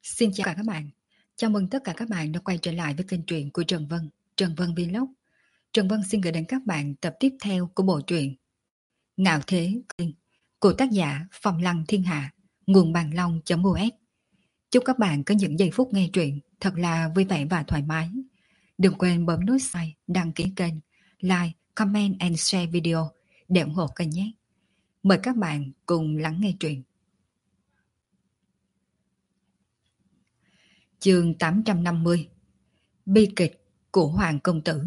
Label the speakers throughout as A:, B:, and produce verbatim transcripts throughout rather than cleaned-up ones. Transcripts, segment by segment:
A: Xin chào cả các bạn. Chào mừng tất cả các bạn đã quay trở lại với kênh truyện của Trần Vân, Trần Vân Vlog. Trần Vân xin gửi đến các bạn tập tiếp theo của bộ truyện Ngạo Thế Kinh của tác giả Phong Lăng Thiên Hạ, nguồn bàn long.os. Chúc các bạn có những giây phút nghe truyện thật là vui vẻ và thoải mái. Đừng quên bấm nút like, đăng ký kênh, like, comment and share video để ủng hộ kênh nhé. Mời các bạn cùng lắng nghe truyện. Chương tám trăm năm mươi. Bi kịch của Hoàng Công Tử.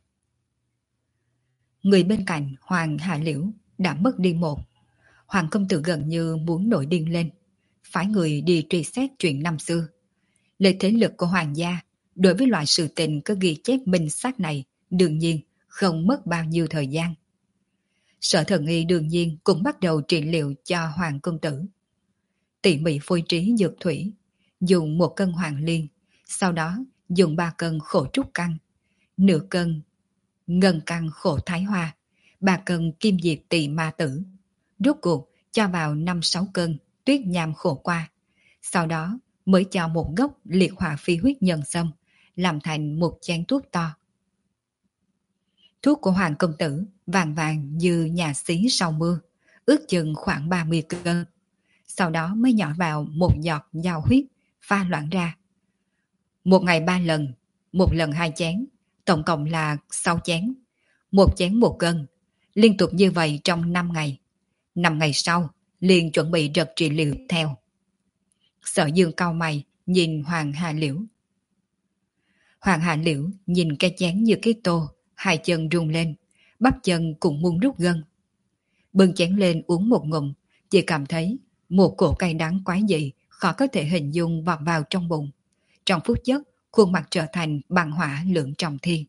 A: Người bên cạnh Hoàng Hạ Liễu đã mất đi một. Hoàng Công Tử gần như muốn nổi điên lên, phái người đi truy xét chuyện năm xưa. Lấy thế lực của Hoàng gia, đối với loại sự tình có ghi chép minh xác này, đương nhiên không mất bao nhiêu thời gian. Sở Thần Y đương nhiên cũng bắt đầu trị liệu cho Hoàng Công Tử. Tỉ mỉ phối trí dược thủy, dùng một cân hoàng liên, sau đó dùng ba cân khổ trúc căn, nửa cân ngân căn khổ thái hoa, ba cân kim diệp tỳ ma tử, rốt cuộc cho vào năm sáu cân tuyết nham khổ qua, sau đó mới cho một gốc liệt hỏa phi huyết nhân sâm, làm thành một chén thuốc to. Thuốc của Hoàng Công Tử vàng vàng như nhà xí sau mưa, ước chừng khoảng ba mươi cân, sau đó mới nhỏ vào một giọt giao huyết, pha loãng ra. Một ngày ba lần, một lần hai chén, tổng cộng là sáu chén. Một chén một cân, liên tục như vậy trong năm ngày. Năm ngày sau, liền chuẩn bị đợt trị liệu theo. Sở Dương cau mày, nhìn Hoàng Hạ Liễu. Hoàng Hạ Liễu nhìn cái chén như cái tô, hai chân rung lên, bắp chân cũng muốn rút gân. Bưng chén lên uống một ngụm, chỉ cảm thấy một cổ cay đắng quái dị, khó có thể hình dung vọt vào trong bụng. Trong phút chốc, khuôn mặt trở thành băng hỏa lượng trọng thiên.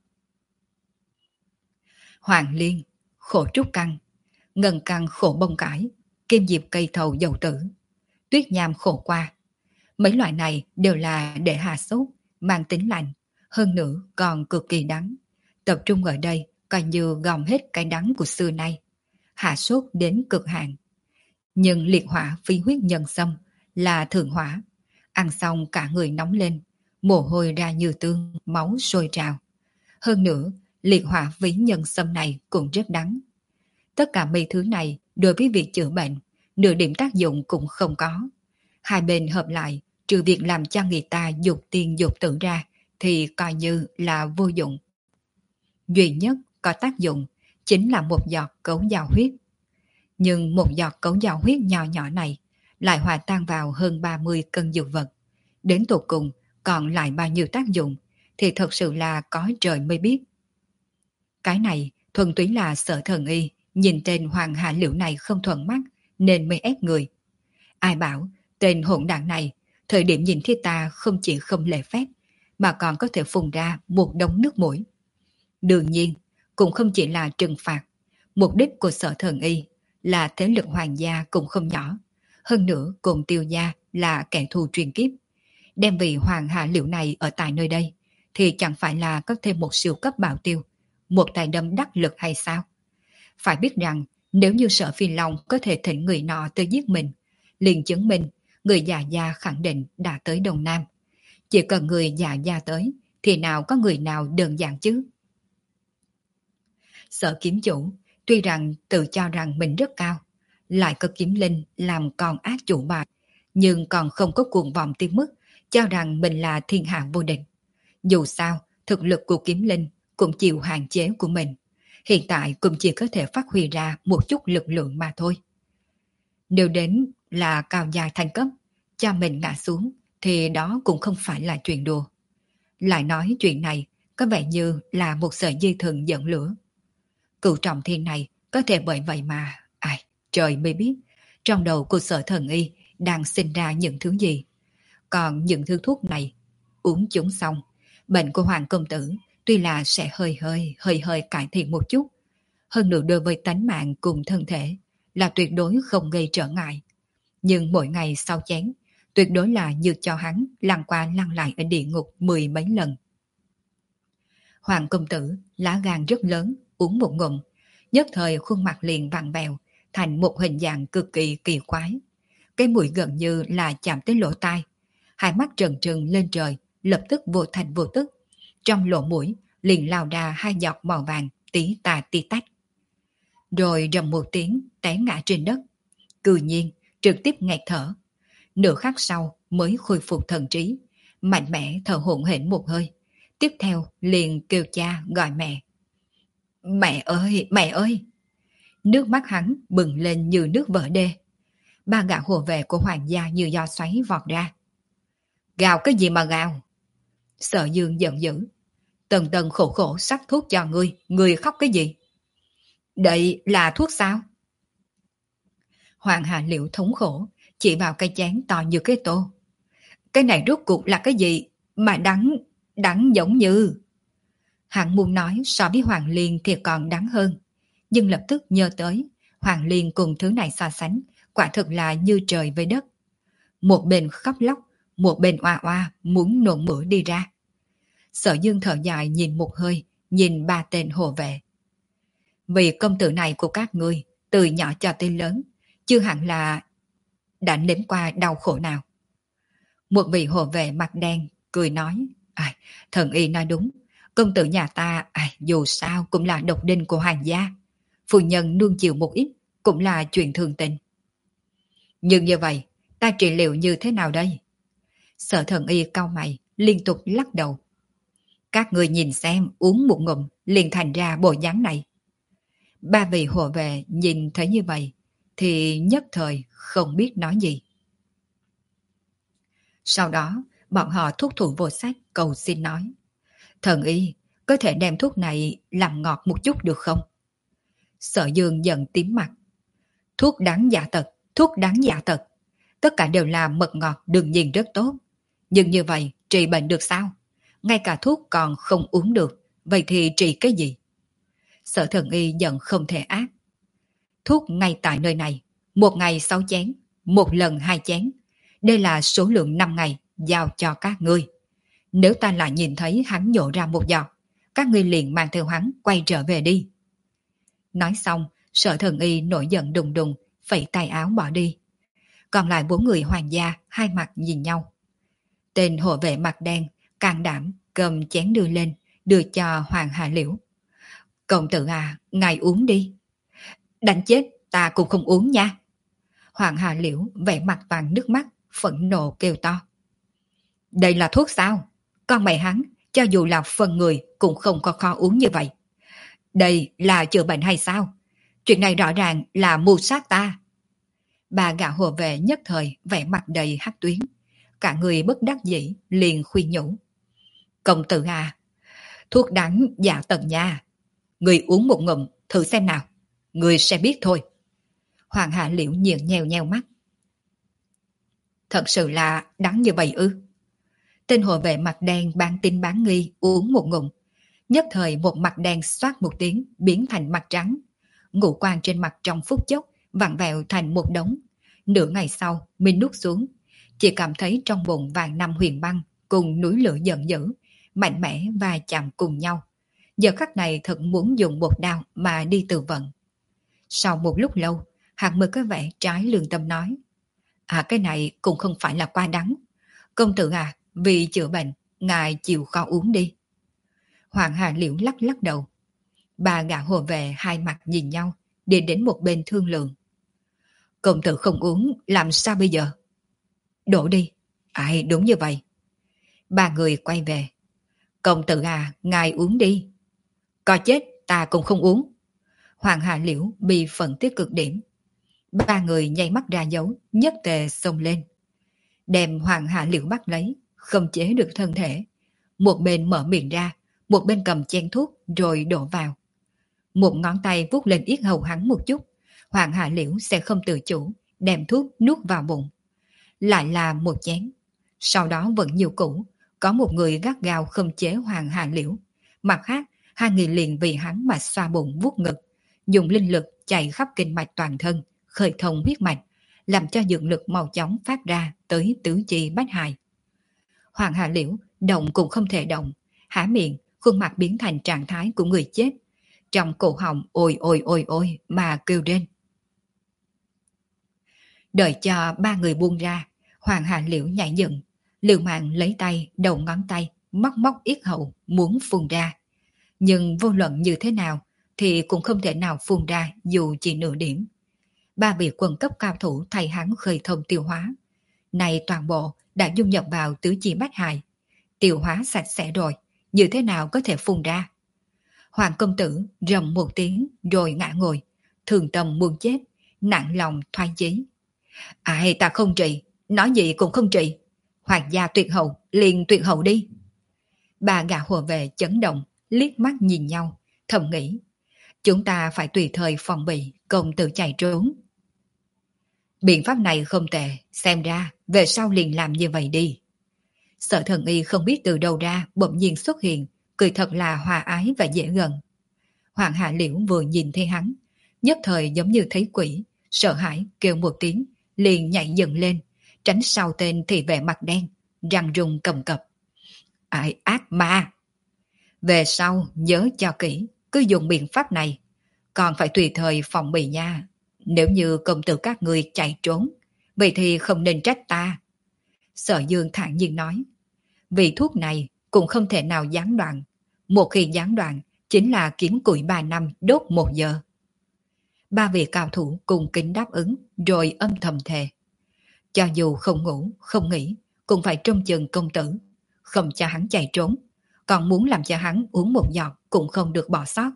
A: Hoàng liên, khổ trúc căn, ngân căn khổ bông cải, kim diệp cây thầu dầu tử, tuyết nham khổ qua. Mấy loại này đều là để hạ sốt, mang tính lạnh, hơn nữa còn cực kỳ đắng. Tập trung ở đây coi như gom hết cái đắng của xưa nay, hạ sốt đến cực hạn. Nhưng liệt hỏa phi huyết nhân sâm là thượng hỏa, ăn xong cả người nóng lên, mồ hôi ra như tương, máu sôi trào. Hơn nữa, liệt hỏa ví nhân sâm này cũng rất đắng. Tất cả mấy thứ này đối với việc chữa bệnh, nửa điểm tác dụng cũng không có. Hai bên hợp lại, trừ việc làm cho người ta dục tiên dục tử ra, thì coi như là vô dụng. Duy nhất có tác dụng chính là một giọt cấu giao huyết. Nhưng một giọt cấu giao huyết nhỏ nhỏ này lại hòa tan vào hơn ba mươi cân dược vật. Đến tột cùng còn lại bao nhiêu tác dụng thì thật sự là có trời mới biết. Cái này thuần túy là Sở Thần Y nhìn tên Hoàng Hạ Liễu này không thuận mắt nên mới ép người. Ai bảo tên hỗn đảng này thời điểm nhìn thấy ta không chỉ không lễ phép mà còn có thể phun ra một đống nước mũi. Đương nhiên cũng không chỉ là trừng phạt. Mục đích của Sở Thần Y là thế lực hoàng gia cũng không nhỏ. Hơn nữa cùng Tiêu gia là kẻ thù truyền kiếp. Đem vì Hoàng Hạ Liễu này ở tại nơi đây thì chẳng phải là có thêm một siêu cấp bảo tiêu, một tài đâm đắc lực hay sao? Phải biết rằng nếu như Sở Phi Long có thể thỉnh người nọ tới giết mình, liền chứng minh người già gia khẳng định đã tới Đông Nam. Chỉ cần người già gia tới thì nào có người nào đơn giản chứ? Sở kiếm chủ tuy rằng tự cho rằng mình rất cao, lại có kiếm linh làm con ác chủ bài, nhưng còn không có cuồng vọng tới mức cho rằng mình là thiên hạ vô địch. Dù sao, thực lực của kiếm linh cũng chịu hạn chế của mình. Hiện tại cũng chỉ có thể phát huy ra một chút lực lượng mà thôi. Nếu đến là cao dài thành cấp, cho mình ngã xuống, thì đó cũng không phải là chuyện đùa. Lại nói chuyện này có vẻ như là một sợi dây thừng dẫn lửa. Cửu trọng thiên này có thể bởi vậy mà, ai, trời mới biết, trong đầu của Sở Thần Y đang sinh ra những thứ gì. Còn những thứ thuốc này, uống chúng xong, bệnh của Hoàng Công Tử tuy là sẽ hơi hơi, hơi hơi cải thiện một chút. Hơn nữa đối với tánh mạng cùng thân thể là tuyệt đối không gây trở ngại. Nhưng mỗi ngày sau chén, tuyệt đối là như cho hắn lăn qua lăn lại ở địa ngục mười mấy lần. Hoàng Công Tử lá gan rất lớn, uống một ngụm, nhất thời khuôn mặt liền vặn vẹo thành một hình dạng cực kỳ kỳ quái. Cái mũi gần như là chạm tới lỗ tai, hai mắt trừng trừng lên trời, lập tức vô thành vô tức. Trong lỗ mũi liền lao ra hai giọt màu vàng tí tà tí tách. Rồi rầm một tiếng té ngã trên đất. Cư nhiên trực tiếp nghẹt thở. Nửa khắc sau mới khôi phục thần trí, mạnh mẽ thở hổn hển một hơi. Tiếp theo liền kêu cha gọi mẹ. Mẹ ơi, mẹ ơi! Nước mắt hắn bừng lên như nước vỡ đê. Ba gã hộ vệ của hoàng gia như do xoáy vọt ra. Gào cái gì mà gào? Sở Dương giận dữ. Tần tần khổ khổ sắc thuốc cho ngươi, ngươi khóc cái gì? Đây là thuốc sao? Hoàng Hà Liễu thống khổ, chỉ vào cái chén to như cái tô. Cái này rốt cuộc là cái gì mà đắng, đắng giống như... Hắn muốn nói so với Hoàng Liên thì còn đắng hơn, nhưng lập tức nhớ tới Hoàng Liên cùng thứ này so sánh, quả thực là như trời với đất. Một bên khóc lóc, một bên oa oa muốn nôn mửa đi ra. Sở Dương thở dài nhìn một hơi, nhìn ba tên hộ vệ. Vì công tử này của các ngươi, từ nhỏ cho tới lớn, chưa hẳn là đã nếm qua đau khổ nào. Một vị hộ vệ mặt đen cười nói, à, thần y nói đúng, công tử nhà ta à, dù sao cũng là độc đinh của hoàng gia, phu nhân nuông chiều một ít cũng là chuyện thường tình. Nhưng như vậy, ta trị liệu như thế nào đây? Sở thần y cau mày, liên tục lắc đầu. Các người nhìn xem, uống một ngụm liền thành ra bộ dáng này. Ba vị hộ vệ nhìn thấy như vậy thì nhất thời không biết nói gì. Sau đó, bọn họ thúc thủ vô sách cầu xin nói. Thần y, có thể đem thuốc này làm ngọt một chút được không? Sở Dương giận tím mặt. Thuốc đáng giả tật, thuốc đáng giả tật. Tất cả đều là mật ngọt đương nhiên rất tốt. Nhưng như vậy, trị bệnh được sao? Ngay cả thuốc còn không uống được, vậy thì trị cái gì? Sở thần y giận không thể ác. Thuốc ngay tại nơi này, một ngày sáu chén, một lần hai chén. Đây là số lượng năm ngày, giao cho các ngươi. Nếu ta lại nhìn thấy hắn nhổ ra một giọt, các ngươi liền mang theo hắn quay trở về đi. Nói xong, sở thần y nổi giận đùng đùng, phẩy tay áo bỏ đi. Còn lại bốn người hoàng gia hai mặt nhìn nhau. Tên hộ vệ mặt đen, can đảm, cầm chén đưa lên, đưa cho Hoàng Hà Liễu. Công tử à, ngài uống đi. Đánh chết, ta cũng không uống nha. Hoàng Hà Liễu vẻ mặt vàng nước mắt, phẫn nộ kêu to. Đây là thuốc sao? Con mẹ hắn, cho dù là phần người cũng không có kho uống như vậy. Đây là chữa bệnh hay sao? Chuyện này rõ ràng là mưu sát ta. Bà gã hộ vệ nhất thời vẻ mặt đầy hắc tuyến. Cả người bất đắc dĩ liền khuyên nhủ. Công tử à, thuốc đắng giả tận nha. Người uống một ngụm thử xem nào. Người sẽ biết thôi. Hoàng Hạ Liễu nhìn nheo nheo mắt. Thật sự là đắng như vậy ư? Tên hộ vệ mặt đen bán tin bán nghi uống một ngụm. Nhất thời một mặt đen xoát một tiếng biến thành mặt trắng. Ngũ quan trên mặt trong phút chốc vặn vẹo thành một đống. Nửa ngày sau mình nuốt xuống. Chỉ cảm thấy trong bụng vàng năm huyền băng cùng núi lửa giận dữ, mạnh mẽ và chạm cùng nhau. Giờ khắc này thật muốn dùng bột đao mà đi tự vận. Sau một lúc lâu, Hạng Mực có vẻ trái lương tâm nói. À, cái này cũng không phải là quá đắng. Công tử à, vì chữa bệnh, ngài chịu khó uống đi. Hoàng Hà Liễu lắc lắc đầu. Ba gã hộ vệ hai mặt nhìn nhau, đi đến một bên thương lượng. Công tử không uống, làm sao bây giờ? Đổ đi. Ai, đúng như vậy. Ba người quay về. Công tử à, ngài uống đi. Có chết, ta cũng không uống. Hoàng Hà Liễu bị phẫn tiếc cực điểm. Ba người nháy mắt ra dấu, nhất tề xông lên. Đem Hoàng Hà Liễu bắt lấy, không chế được thân thể. Một bên mở miệng ra, một bên cầm chén thuốc rồi đổ vào. Một ngón tay vuốt lên yết hầu hắn một chút, Hoàng Hà Liễu sẽ không tự chủ, đem thuốc nuốt vào bụng. Lại là một chén. Sau đó vẫn nhiều cũ, có một người gắt gao không chế Hoàng Hà Liễu. Mặt khác, hai người liền vì hắn mà xoa bụng vuốt ngực, dùng linh lực chạy khắp kinh mạch toàn thân, khơi thông huyết mạch, làm cho dược lực mau chóng phát ra tới tứ chi bách hài. Hoàng Hà Liễu động cũng không thể động, há miệng, khuôn mặt biến thành trạng thái của người chết. Trong cổ họng ôi ôi ôi ôi mà kêu lên. Đợi cho ba người buông ra, Hoàng Hà Liễu nhảy dựng, Liều mạng lấy tay, đầu ngón tay, móc móc yết hầu, muốn phun ra. Nhưng vô luận như thế nào, thì cũng không thể nào phun ra dù chỉ nửa điểm. Ba vị quân cấp cao thủ thay hắn khơi thông tiêu hóa. Này toàn bộ đã dung nhập vào tứ chi bách hài. Tiêu hóa sạch sẽ rồi, như thế nào có thể phun ra? Hoàng công tử rầm một tiếng rồi ngã ngồi, thường tâm muốn chết, nặng lòng thoái chí. Ai ta không trị, nói gì cũng không trị. Hoàng gia tuyệt hậu, liền tuyệt hậu đi. Ba gã hộ vệ chấn động, liếc mắt nhìn nhau, thầm nghĩ. Chúng ta phải tùy thời phòng bị, công tử chạy trốn. Biện pháp này không tệ, xem ra về sau liền làm như vậy đi. Sở Thần Y không biết từ đâu ra bỗng nhiên xuất hiện, cười thật là hòa ái và dễ gần. Hoàng Hạ Liễu vừa nhìn thấy hắn, nhất thời giống như thấy quỷ, sợ hãi kêu một tiếng, liền nhảy dựng lên, tránh sau tên thị vệ mặt đen, răng rung cầm cập. Ai ác ma! Về sau nhớ cho kỹ, cứ dùng biện pháp này, còn phải tùy thời phòng bị nha. Nếu như công tử các người chạy trốn, vậy thì không nên trách ta. Sở Dương thản nhiên nói, vì thuốc này cũng không thể nào gián đoạn. Một khi gián đoạn, chính là kiếm củi ba năm đốt một giờ. Ba vị cao thủ cùng kính đáp ứng, rồi âm thầm thề. Cho dù không ngủ, không nghỉ, cũng phải trông chừng công tử, không cho hắn chạy trốn, còn muốn làm cho hắn uống một giọt cũng không được bỏ sót.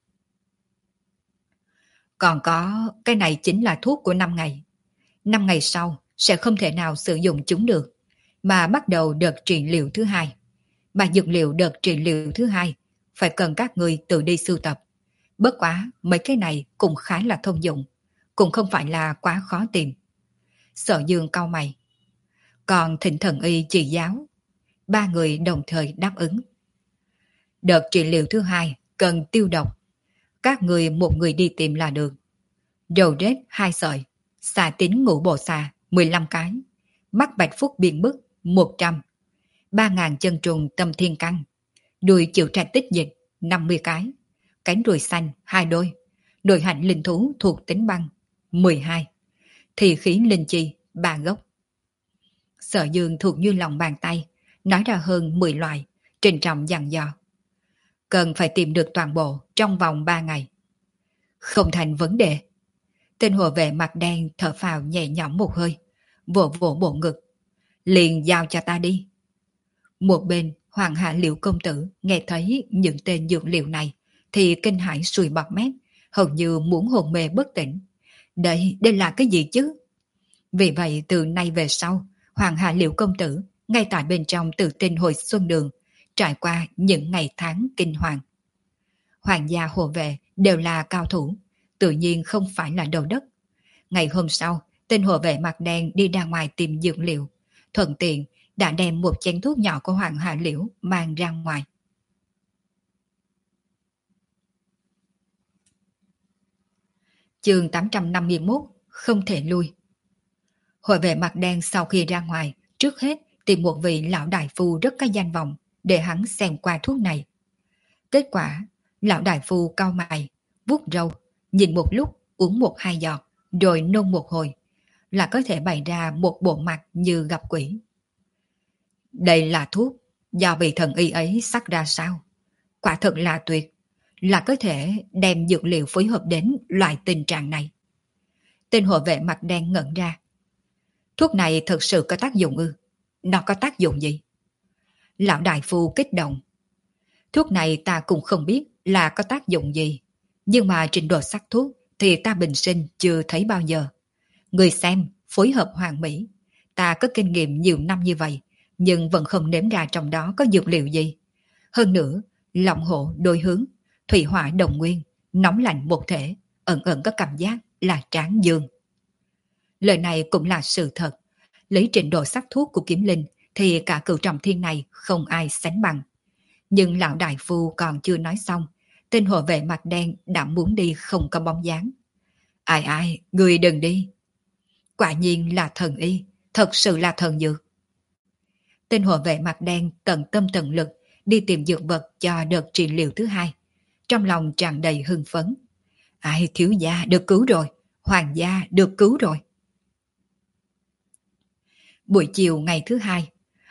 A: Còn có, cái này chính là thuốc của năm ngày. Năm ngày sau sẽ không thể nào sử dụng chúng được, mà bắt đầu đợt trị liệu thứ hai. Mà dược liệu đợt trị liệu thứ hai phải cần các người tự đi sưu tập. Bất quá mấy cái này cũng khá là thông dụng, cũng không phải là quá khó tìm. Sở Dương cau mày. Còn Thịnh Thần Y chỉ giáo. Ba người đồng thời đáp ứng. Đợt trị liệu thứ hai cần tiêu độc. Các người một người đi tìm là được. Đầu rết hai sợi, xà tính ngũ bộ xà mười lăm cái, mắt bạch phúc biện bức một trăm, ba ngàn chân trùng tâm thiên căn, đùi chịu trạch tích dịch năm mươi cái, cánh ruồi xanh hai đôi, nội hạnh linh thú thuộc tính băng mười hai, thì khí linh chi ba gốc. Sở Dương thuộc như lòng bàn tay, nói ra hơn mười loại, trình trọng dặn dò. Cần phải tìm được toàn bộ trong vòng ba ngày. Không thành vấn đề. Tên hộ vệ mặt đen thở phào nhẹ nhõm một hơi, vỗ vỗ bộ ngực. Liền giao cho ta đi. Một bên, Hoàng Hạ Liễu công tử nghe thấy những tên dược liệu này thì kinh hãi sùi bọt mép, hầu như muốn hồn mê bất tỉnh. Đây, đây là cái gì chứ? Vì vậy từ nay về sau, Hoàng Hạ Liễu công tử ngay tại bên trong Tử Tinh Hồi Xuân Đường trải qua những ngày tháng kinh hoàng. Hoàng gia hộ vệ đều là cao thủ, tự nhiên không phải là đầu đất. Ngày hôm sau, tên hộ vệ mặt đen đi ra ngoài tìm dược liệu, thuận tiện đã đem một chén thuốc nhỏ của Hoàng Hạ Liễu mang ra ngoài. Chương tám trăm năm mươi mốt, không thể lui. Hộ vệ mặt đen sau khi ra ngoài, trước hết tìm một vị lão đại phu rất có danh vọng để hắn xem qua thuốc này. Kết quả, lão đại phu cau mày, vuốt râu, nhìn một lúc, uống một hai giọt, rồi nôn một hồi, là có thể bày ra một bộ mặt như gặp quỷ. Đây là thuốc, do vị thần y ấy sắc ra sao? Quả thật là tuyệt, là có thể đem dược liệu phối hợp đến loại tình trạng này. Tên hộ vệ mặt đen ngẩn ra. Thuốc này thực sự có tác dụng ư? Nó có tác dụng gì? Lão đại phu kích động. Thuốc này ta cũng không biết là có tác dụng gì, nhưng mà trình độ sắc thuốc thì ta bình sinh chưa thấy bao giờ. Người xem, phối hợp hoàn mỹ. Ta có kinh nghiệm nhiều năm như vậy, nhưng vẫn không nếm ra trong đó có dược liệu gì. Hơn nữa, lòng hộ đôi hướng, thủy hỏa đồng nguyên, nóng lạnh một thể, ẩn ẩn có cảm giác là tráng dương. Lời này cũng là sự thật. Lấy trình độ sắc thuốc của Kiếm Linh thì cả cửu trọng thiên này không ai sánh bằng. Nhưng lão đại phu còn chưa nói xong, tên hộ vệ mặt đen đã muốn đi không có bóng dáng. Ai ai, người đừng đi. Quả nhiên là thần y, thật sự là thần dược. Tên hộ vệ mặt đen tận tâm tận lực đi tìm dược vật cho đợt trị liệu thứ hai. Trong lòng tràn đầy hưng phấn. Ai, thiếu gia được cứu rồi, hoàng gia được cứu rồi. Buổi chiều ngày thứ hai,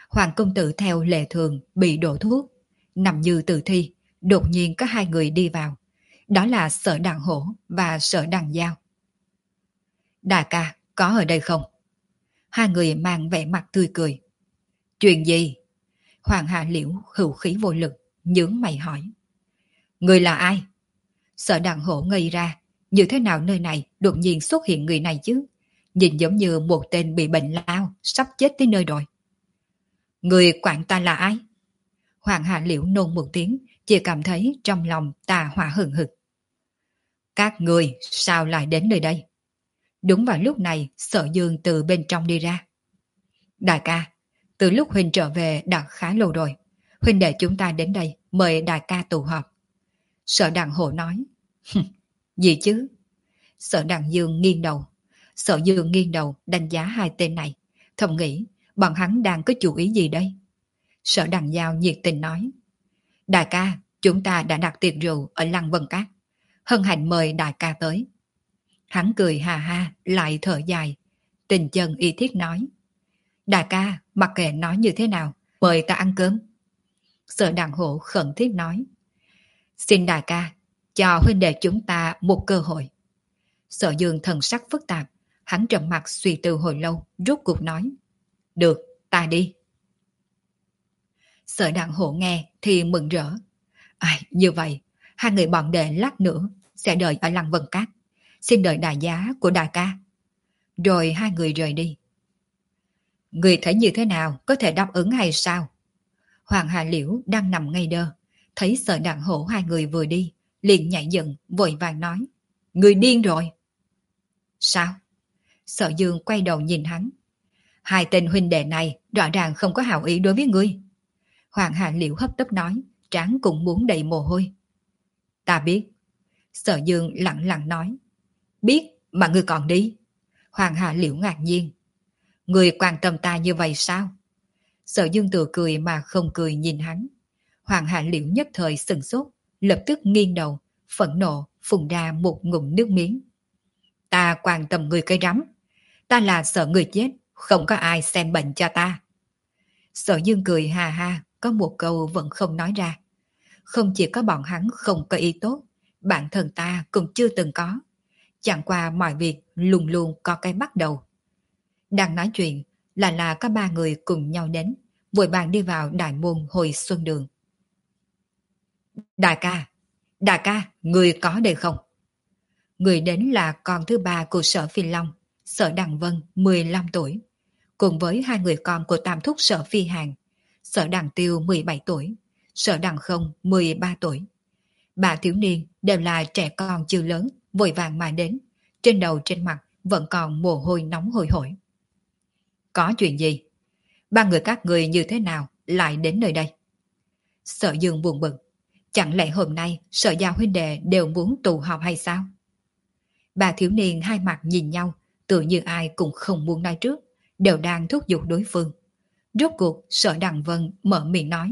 A: Hoàng công tử theo lệ thường bị đổ thuốc, nằm như tử thi, đột nhiên có hai người đi vào. Đó là Sở Đằng Hổ và Sở Đằng Giao. Đại ca, có ở đây không? Hai người mang vẻ mặt tươi cười. Chuyện gì? Hoàng Hạ Liễu hữu khí vô lực, nhướng mày hỏi. Người là ai? Sở Đằng Hổ ngây ra, như thế nào nơi này đột nhiên xuất hiện người này chứ? Nhìn giống như một tên bị bệnh lao, sắp chết tới nơi rồi. Người quản ta là ai? Hoàng Hạ Liễu nôn một tiếng, chỉ cảm thấy trong lòng tà hỏa hừng hực. Các người sao lại đến nơi đây? Đúng vào lúc này, Sở Dương từ bên trong đi ra. Đại ca, từ lúc Huynh trở về đã khá lâu rồi. Huynh để chúng ta đến đây mời đại ca tụ họp. Sở Đằng Hổ nói. Gì chứ? Sở Đằng Dương nghiêng đầu. Sở Dương nghiêng đầu đánh giá hai tên này. Thầm nghĩ, bọn hắn đang có chủ ý gì đây? Sở Đằng Giao nhiệt tình nói. Đại ca, chúng ta đã đặt tiệc rượu ở Lăng Vân Cát. Hân hạnh mời đại ca tới. Hắn cười hà ha, lại thở dài. Tình chân y thiết nói. Đại ca, mặc kệ nói như thế nào, mời ta ăn cơm. Sở Đằng Hổ khẩn thiết nói. Xin đại ca, cho huynh đệ chúng ta một cơ hội. Sở Dương thần sắc phức tạp, hắn trầm mặt suy tư hồi lâu, rốt cuộc nói. Được, ta đi. Sở Đằng Hổ nghe thì mừng rỡ. Ai, như vậy, hai người bọn đệ lát nữa sẽ đợi ở Lăng Vân Cát. Xin đợi đại giá của đại ca. Rồi hai người rời đi. Người thấy như thế nào, có thể đáp ứng hay sao? Hoàng Hà Liễu đang nằm ngay đơ, thấy Sở Đằng Hổ hai người vừa đi, liền nhảy dựng, vội vàng nói. Người điên rồi. Sao? Sở Dương quay đầu nhìn hắn. Hai tên huynh đệ này rõ ràng không có hảo ý đối với ngươi. Hoàng Hà Liễu hấp tấp nói, trán cũng muốn đầy mồ hôi. Ta biết. Sở Dương lặng lặng nói. Biết mà ngươi còn đi. Hoàng Hà Liễu ngạc nhiên. Ngươi quan tâm ta như vậy sao? Sở Dương tự cười mà không cười nhìn hắn. Hoàng Hà Liễu nhất thời sừng sốt, lập tức nghiêng đầu, phẫn nộ phun ra một ngụm nước miếng. Ta quan tâm người cây rắm. Ta là sợ người chết, không có ai xem bệnh cho ta. Sở Dương cười ha ha, có một câu vẫn không nói ra. Không chỉ có bọn hắn không có ý tốt, bản thân ta cũng chưa từng có. Chẳng qua mọi việc luôn luôn có cái bắt đầu. Đang nói chuyện là là có ba người cùng nhau đến, vội vàng đi vào đại môn Hồi Xuân Đường. Đại ca, đại ca, người có đây không? Người đến là con thứ ba của Sở Phi Long, Sở Đằng Vân mười lăm tuổi, cùng với hai người con của tam thúc Sở Phi Hàn, Sở Đằng Tiêu mười bảy tuổi, Sở Đằng Không mười ba tuổi. Ba thiếu niên đều là trẻ con chưa lớn, vội vàng mà đến, trên đầu trên mặt vẫn còn mồ hôi nóng hôi hổi. Có chuyện gì? Ba người các người như thế nào lại đến nơi đây? Sở Dương buồn bực. Chẳng lẽ hôm nay Sở Giao huynh đệ đều muốn tụ họp hay sao? Ba thiếu niên hai mặt nhìn nhau, tự như ai cũng không muốn nói trước, đều đang thúc giục đối phương. Rốt cuộc Sở Đằng Vân mở miệng nói.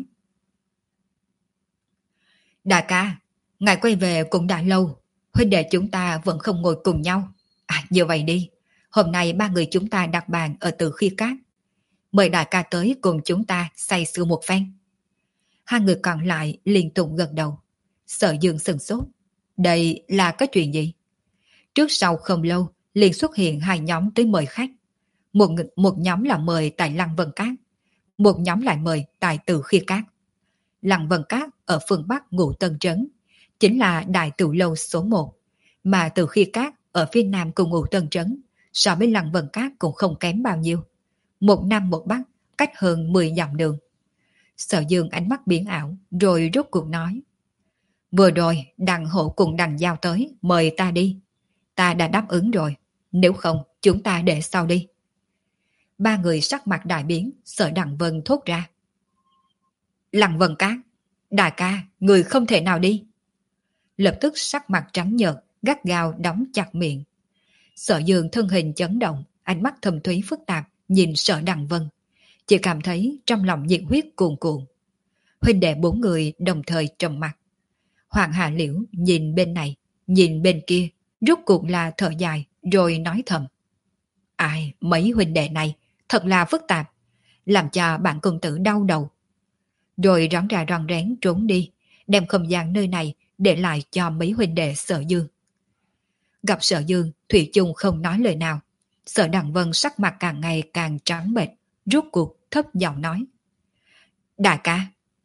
A: Đại ca, ngài quay về cũng đã lâu, huynh đệ chúng ta vẫn không ngồi cùng nhau. À, như vậy đi, hôm nay ba người chúng ta đặt bàn ở Từ Khi Cát. Mời đại ca tới cùng chúng ta say sưa một phen. Hai người còn lại liên tục gật đầu. Sở Dương sừng sốt. Đây là cái chuyện gì? Trước sau không lâu, liền xuất hiện hai nhóm tới mời khách. Một, một nhóm là mời tại Lăng Vân Cát, một nhóm lại mời tại Từ Khi Cát. Lăng Vân Cát ở phương Bắc Ngũ Tân Trấn, chính là đại tiểu lâu số một, mà Từ Khi Cát ở phía nam của Ngũ Tân Trấn, so với Lăng Vân Cát cũng không kém bao nhiêu. Một nam một bắc, cách hơn mười dặm đường. Sở Dương ánh mắt biến ảo, rồi rốt cuộc nói. Vừa rồi, Đằng Hổ cùng Đằng Giao tới, mời ta đi. Ta đã đáp ứng rồi, nếu không, chúng ta để sau đi. Ba người sắc mặt đại biến, Sở Đằng Vân thốt ra. Lăng Vân Cát, đại ca, người không thể nào đi. Lập tức sắc mặt trắng nhợt, gắt gao đóng chặt miệng. Sở Dương thân hình chấn động, ánh mắt thâm thúy phức tạp, nhìn Sở Đằng Vân. Chỉ cảm thấy trong lòng nhiệt huyết cuồn cuộn. Huynh đệ bốn người đồng thời trầm mặt. Hoàng Hà Liễu nhìn bên này, nhìn bên kia, rốt cuộc là thở dài, rồi nói thầm. Ai, mấy huynh đệ này, thật là phức tạp. làm cho bản công tử đau đầu. Rồi rón ra rón rén trốn đi, đem không gian nơi này để lại cho mấy huynh đệ Sở Dương. Gặp Sở Dương, Thủy chung không nói lời nào. Sở Đằng Vân sắc mặt càng ngày càng trắng bệch, rút cuộc thấp giọng nói: Đại ca.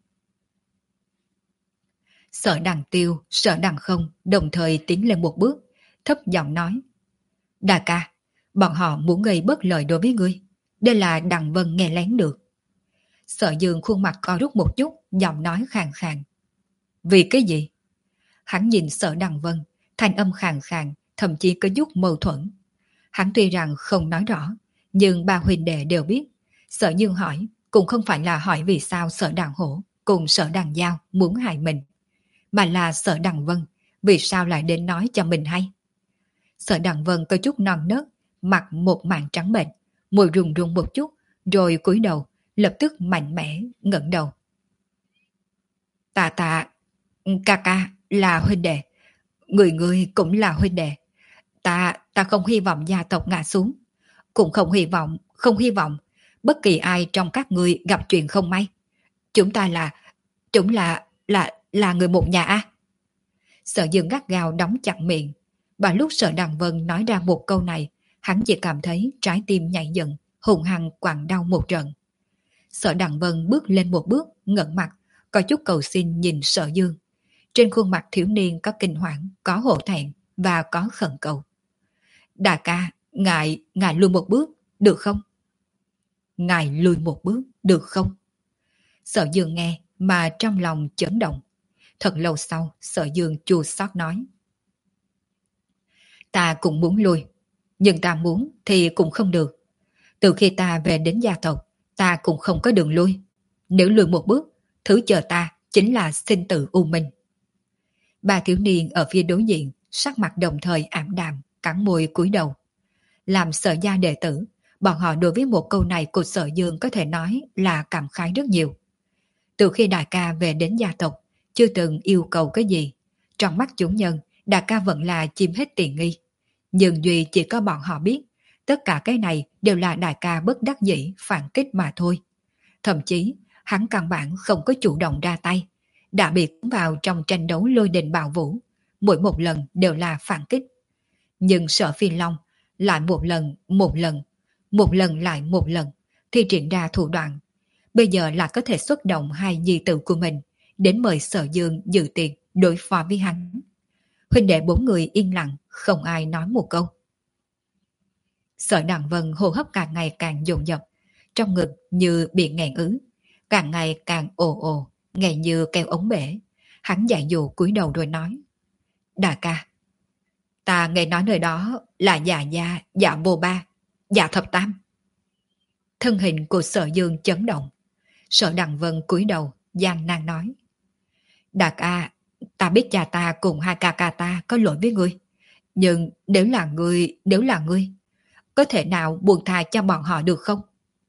A: Sở Đằng Tiêu, Sở Đằng Không đồng thời tiến lên một bước, thấp giọng nói: Đại ca, bọn họ muốn gây bất lợi đối với ngươi. Đây là Đằng Vân nghe lén được. Sở Dương khuôn mặt co rút một chút, giọng nói khàn khàn: Vì cái gì? Hắn nhìn Sở Đằng Vân, thanh âm khàn khàn, thậm chí có chút mâu thuẫn. Hắn tuy rằng không nói rõ, nhưng ba huynh đệ đều biết. Sở Dương hỏi cũng không phải là hỏi vì sao Sở Đằng Hổ cùng Sở Đằng Giao muốn hại mình, mà là Sở Đằng Vân vì sao lại đến nói cho mình hay. Sở Đằng Vân có chút non nớt, mặt một mảng trắng bệch, môi run run một chút, rồi cúi đầu, lập tức mạnh mẽ ngẩng đầu. Ta ta, ca ca là huynh đệ, người người cũng là huynh đệ. Ta, ta không hy vọng gia tộc ngã xuống, cũng không hy vọng, không hy vọng bất kỳ ai trong các ngươi gặp chuyện không may. Chúng ta là, chúng là, là, là người một nhà a. Sở Dương gắt gao đóng chặt miệng. Và lúc Sở Đằng Vân nói ra một câu này, hắn chỉ cảm thấy trái tim nhảy dựng, hùng hăng quặn đau một trận. Sở Đằng Vân bước lên một bước, ngẩng mặt, có chút cầu xin nhìn Sở Dương. Trên khuôn mặt thiếu niên có kinh hoàng, có hổ thẹn và có khẩn cầu. Đại ca, ngài, ngài lùi một bước, được không? Ngài lùi một bước, được không? Sở Dương nghe mà trong lòng chấn động. Thật lâu sau, Sở Dương chua xót nói: Ta cũng muốn lùi, nhưng ta muốn thì cũng không được. Từ khi ta về đến gia tộc, ta cũng không có đường lui. Nếu lùi một bước, thứ chờ ta chính là sinh tử u minh. Ba thiếu niên ở phía đối diện, sắc mặt đồng thời ảm đạm, cắn môi cúi đầu. Làm Sở gia đệ tử, bọn họ đối với một câu này của Sở Dương có thể nói là cảm khái rất nhiều. Từ khi đại ca về đến gia tộc, chưa từng yêu cầu cái gì. Trong mắt chúng nhân, đại ca vẫn là chiếm hết tiện nghi. Nhưng duy chỉ có bọn họ biết, tất cả cái này đều là đại ca bất đắc dĩ phản kích mà thôi. Thậm chí, hắn căn bản không có chủ động ra tay, đã bị cuốn vào trong tranh đấu lôi đình bạo vũ, mỗi một lần đều là phản kích. Nhưng Sở Phi Long lại một lần, một lần, một lần lại một lần, thi triển ra thủ đoạn. Bây giờ là có thể xuất động hai nhi tử của mình, đến mời Sở Dương dự tiệc đối phó với hắn. Huynh đệ bốn người yên lặng, không ai nói một câu. Sở Đằng Vân hô hấp càng ngày càng dồn dập, trong ngực như bị nghẹn ứ, càng ngày càng ồ ồ, nghe như keo ống bể. Hắn dạy dụ cúi đầu rồi nói: Đại ca, ta nghe nói nơi đó là già gia, dạ vô ba, dạ thập tam. Thân hình của Sở Dương chấn động. Sở Đằng Vân cúi đầu, gian nan nói: Đại ca, ta biết cha ta cùng hai ca ca ta có lỗi với ngươi. Nhưng nếu là ngươi, nếu là ngươi, có thể nào buông tha cho bọn họ được không?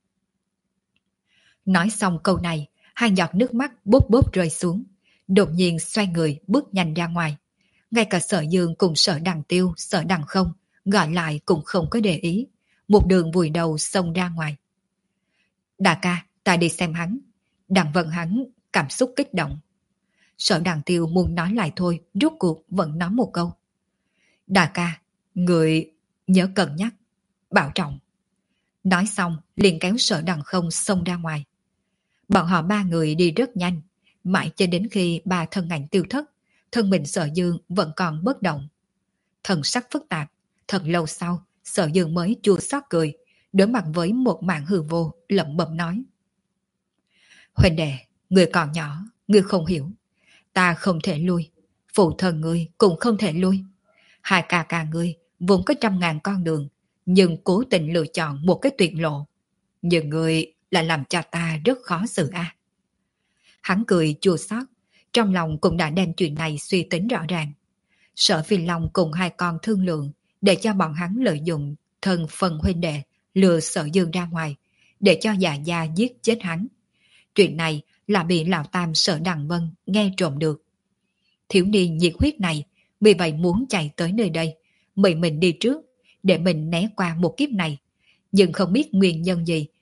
A: Nói xong câu này, hai giọt nước mắt bốp bốp rơi xuống, đột nhiên xoay người bước nhanh ra ngoài. Ngay cả Sở Dương cùng Sở Đằng Tiêu, Sở Đằng Không gọi lại cũng không có để ý, một đường vùi đầu xông ra ngoài. Đại ca, ta đi xem hắn. Đằng Vân hắn cảm xúc kích động. Sở Đằng Tiêu muốn nói lại thôi, rốt cuộc vẫn nói một câu: Đại ca, người nhớ cân nhắc, bảo trọng. Nói xong liền kéo Sở Đằng Không xông ra ngoài. Bọn họ ba người đi rất nhanh, mãi cho đến khi ba thân ảnh tiêu thất, thân mình Sở Dương vẫn còn bất động. Thần sắc phức tạp, thật lâu sau, Sở Dương mới chua xót cười, đối mặt với một màn hư vô, lẩm bẩm nói: Huỳnh đệ, người còn nhỏ, người không hiểu. Ta không thể lui, phụ thân ngươi cũng không thể lui. Hai ca ca ngươi vốn có trăm ngàn con đường, nhưng cố tình lựa chọn một cái tuyệt lộ. Nhưng ngươi lại làm cho ta rất khó xử a. À. Hắn cười chua xót, trong lòng cũng đã đem chuyện này suy tính rõ ràng. Sở Phi Long cùng hai con thương lượng, để cho bọn hắn lợi dụng thân phần huynh đệ lừa Sở Dương ra ngoài, để cho già gia giết chết hắn. Chuyện này là bị lão tam Sở Đằng Vân nghe trộm được. Thiếu niên nhiệt huyết này vì vậy muốn chạy tới nơi đây, mời mình đi trước, để mình né qua một kiếp này. Nhưng không biết nguyên nhân gì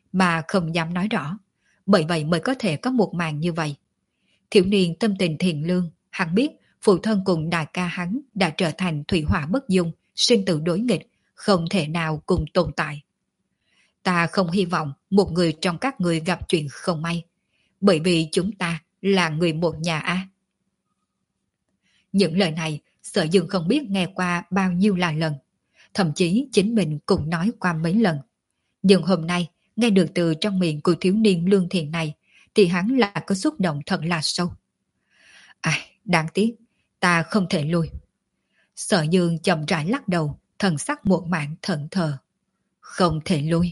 A: mà không dám nói rõ, bởi vậy mới có thể có một màn như vậy. Thiếu niên tâm tình thiện lương, hắn biết phụ thân cùng đại ca hắn đã trở thành thủy hỏa bất dung, sinh tử đối nghịch, không thể nào cùng tồn tại. Ta không hy vọng một người trong các người gặp chuyện không may, bởi vì chúng ta là người một nhà a. Những lời này Sở Dương không biết nghe qua bao nhiêu là lần, thậm chí chính mình cũng nói qua mấy lần. Nhưng hôm nay nghe được từ trong miệng của thiếu niên lương thiện này thì hắn là có xúc động thật là sâu. Ai, đáng tiếc, ta không thể lui. Sở Dương chậm rãi lắc đầu, thần sắc một mảng thẫn thờ. Không thể lui.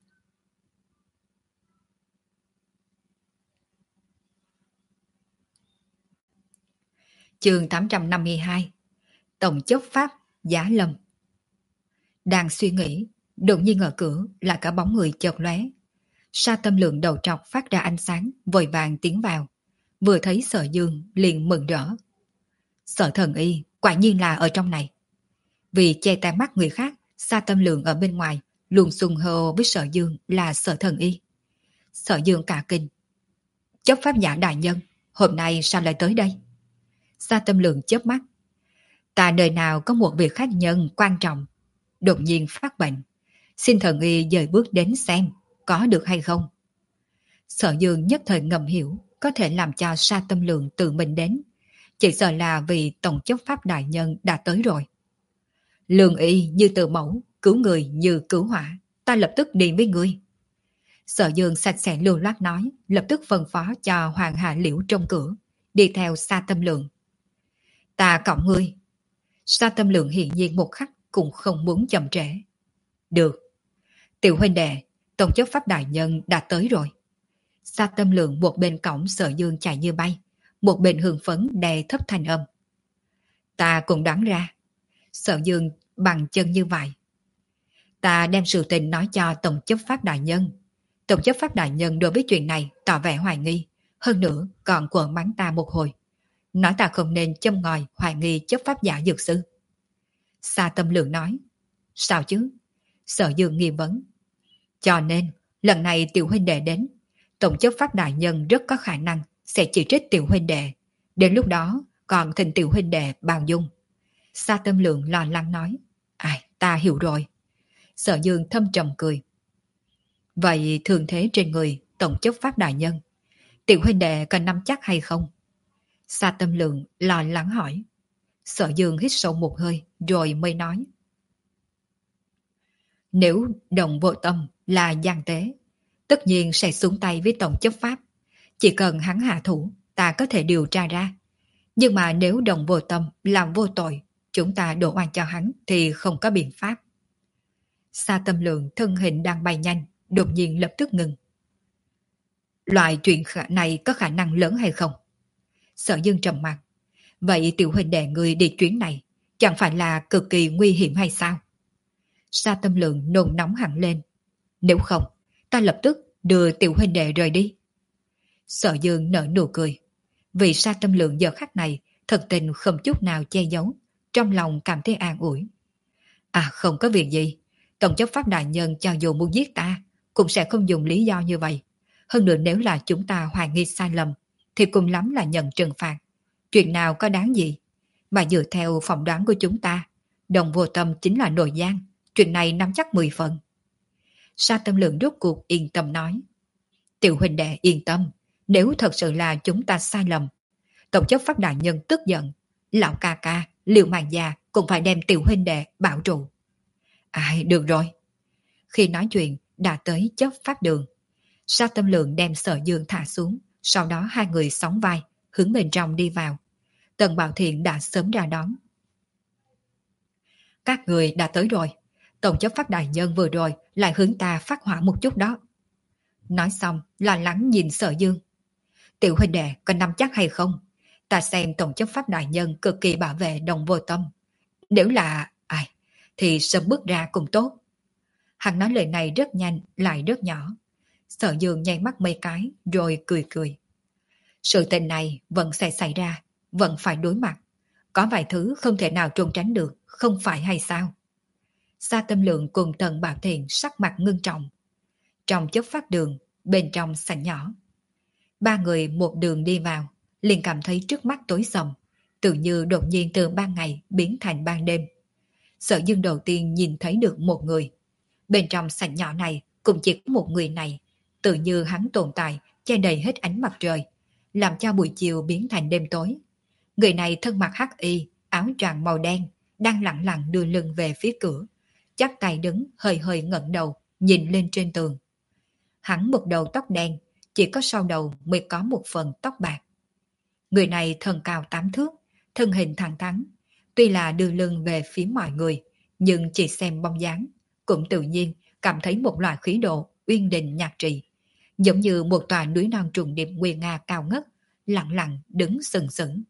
A: Chương tám trăm năm mươi hai. Tổng chấp pháp Giá Lâm. Đang suy nghĩ, đột nhiên ở cửa là cả bóng người chợt lóe. Sa Tâm Lượng đầu trọc phát ra ánh sáng, vội vàng tiến vào. Vừa thấy Sở Dương liền mừng rỡ. Sở Thần Y quả nhiên là ở trong này. Vì che tai mắt người khác, Sa Tâm Lượng ở bên ngoài luôn xung hô với Sở Dương là Sở Thần Y. Sở Dương cả kinh. Chấp pháp giả đại nhân, hôm nay sao lại tới đây? Sa Tâm Lượng chớp mắt. Ta đời nào có một việc khách nhân quan trọng, đột nhiên phát bệnh, xin Thần Y dời bước đến xem có được hay không. Sở Dương nhất thời ngầm hiểu có thể làm cho Sa Tâm Lượng tự mình đến, chỉ sợ là vì tổng chấp pháp đại nhân đã tới rồi. Lương y như từ mẫu, cứu người như cứu hỏa, ta lập tức đi với ngươi. Sở Dương sạch sẽ lưu loát nói, lập tức phân phó cho Hoàng Hạ Liễu trong cửa, đi theo Sa Tâm Lượng. Ta cõng ngươi. Sa Tâm Lượng hiện nhiên một khắc cũng không muốn chậm trễ. Được. Tiểu huynh đệ, tổng chấp pháp đại nhân đã tới rồi. Sa Tâm Lượng một bên cõng Sở Dương chạy như bay, một bên hưng phấn đè thấp thanh âm. Ta cũng đoán ra. Sở Dương bằng chân như vậy. Ta đem sự tình nói cho tổng chấp pháp đại nhân. Tổng chấp pháp đại nhân đối với chuyện này tỏ vẻ hoài nghi, hơn nữa còn quở mắng ta một hồi. Nói ta không nên châm ngòi hoài nghi chấp pháp giả dược sư. Sa Tâm Lượng nói. Sao chứ? Sở Dương nghi vấn. Cho nên, lần này tiểu huynh đệ đến, tổng chấp pháp đại nhân rất có khả năng sẽ chỉ trích tiểu huynh đệ. Đến lúc đó, còn thỉnh tiểu huynh đệ bao dung. Sa Tâm Lượng lo lắng nói. Ai, ta hiểu rồi. Sở Dương thâm trầm cười. Vậy thường thế trên người tổng chấp pháp đại nhân, tiểu huynh đệ cần nắm chắc hay không? Sa Tâm Lượng lo lắng hỏi. Sở Dương hít sâu một hơi rồi mới nói. Nếu đồng vô tâm là gian tế, tất nhiên sẽ xuống tay với tổng chấp pháp. Chỉ cần hắn hạ thủ, ta có thể điều tra ra. Nhưng mà nếu đồng vô tâm làm vô tội, chúng ta đổ oan cho hắn thì không có biện pháp. Sa Tâm Lượng thân hình đang bay nhanh, đột nhiên lập tức ngừng. Loại chuyện này có khả năng lớn hay không? Sở Dương trầm mặt. Vậy tiểu huynh đệ người đi chuyến này chẳng phải là cực kỳ nguy hiểm hay sao? Sa Tâm Lượng nôn nóng hẳn lên. Nếu không, ta lập tức đưa tiểu huynh đệ rời đi. Sở Dương nở nụ cười. Vì Sa Tâm Lượng giờ khắc này thật tình không chút nào che giấu, trong lòng cảm thấy an ủi. À, không có việc gì. Tổng chấp pháp đại nhân cho dù muốn giết ta cũng sẽ không dùng lý do như vậy. Hơn nữa nếu là chúng ta hoài nghi sai lầm thì cùng lắm là nhận trừng phạt. Chuyện nào có đáng gì? Mà dựa theo phỏng đoán của chúng ta, đồng vô tâm chính là nội gian. Chuyện này nắm chắc mười phần. Sa Tâm Lượng rốt cuộc yên tâm nói. Tiểu huynh đệ yên tâm. Nếu thật sự là chúng ta sai lầm, tổng chấp pháp đại nhân tức giận, lão ca ca, Liễu Màn già cũng phải đem tiểu huynh đệ bảo trụ. Ai, được rồi. Khi nói chuyện đã tới chấp pháp đường. Sa Tâm Lượng đem Sở Dương thả xuống, sau đó hai người sóng vai hướng bên trong đi vào. Tần Bảo Thiện đã sớm ra đón. Các người đã tới rồi. Tổng chấp pháp đại nhân vừa rồi lại hướng ta phát hỏa một chút đó. Nói xong lo lắng nhìn Sở Dương. Tiểu huynh đệ có nắm chắc hay không? Ta xem tổng chấp pháp đại nhân cực kỳ bảo vệ đồng vô tâm. Nếu là ai thì sớm bước ra cũng tốt. Hắn nói lời này rất nhanh lại rất nhỏ. Sở Dương nháy mắt mấy cái rồi cười cười. Sự tình này vẫn sẽ xảy ra, vẫn phải đối mặt. Có vài thứ không thể nào trốn tránh được, không phải hay sao? Sa Tâm Lượng cùng Tần Bảo Thiện sắc mặt ngưng trọng. trong chấp pháp đường, bên trong sảnh nhỏ. Ba người một đường đi vào, liền cảm thấy trước mắt tối sầm, tự như đột nhiên từ ban ngày biến thành ban đêm. Sở Dương đầu tiên nhìn thấy được một người. Bên trong sảnh nhỏ này cũng chỉ có một người này, tự như hắn tồn tại che đầy hết ánh mặt trời, làm cho buổi chiều biến thành đêm tối. Người này thân mặc hắc y, áo choàng màu đen, đang lặng lặng đưa lưng về phía cửa, chắp tay đứng hơi hơi ngẩng đầu, nhìn lên trên tường. Hắn một đầu tóc đen, chỉ có sau đầu mới có một phần tóc bạc. Người này thân cao tám thước, thân hình thẳng thắn, tuy là đưa lưng về phía mọi người, nhưng chỉ xem bóng dáng, cũng tự nhiên cảm thấy một loại khí độ uyên đình nhạc trì, giống như một tòa núi non trùng điệp nguy nga cao ngất, lặng lặng đứng sừng sững.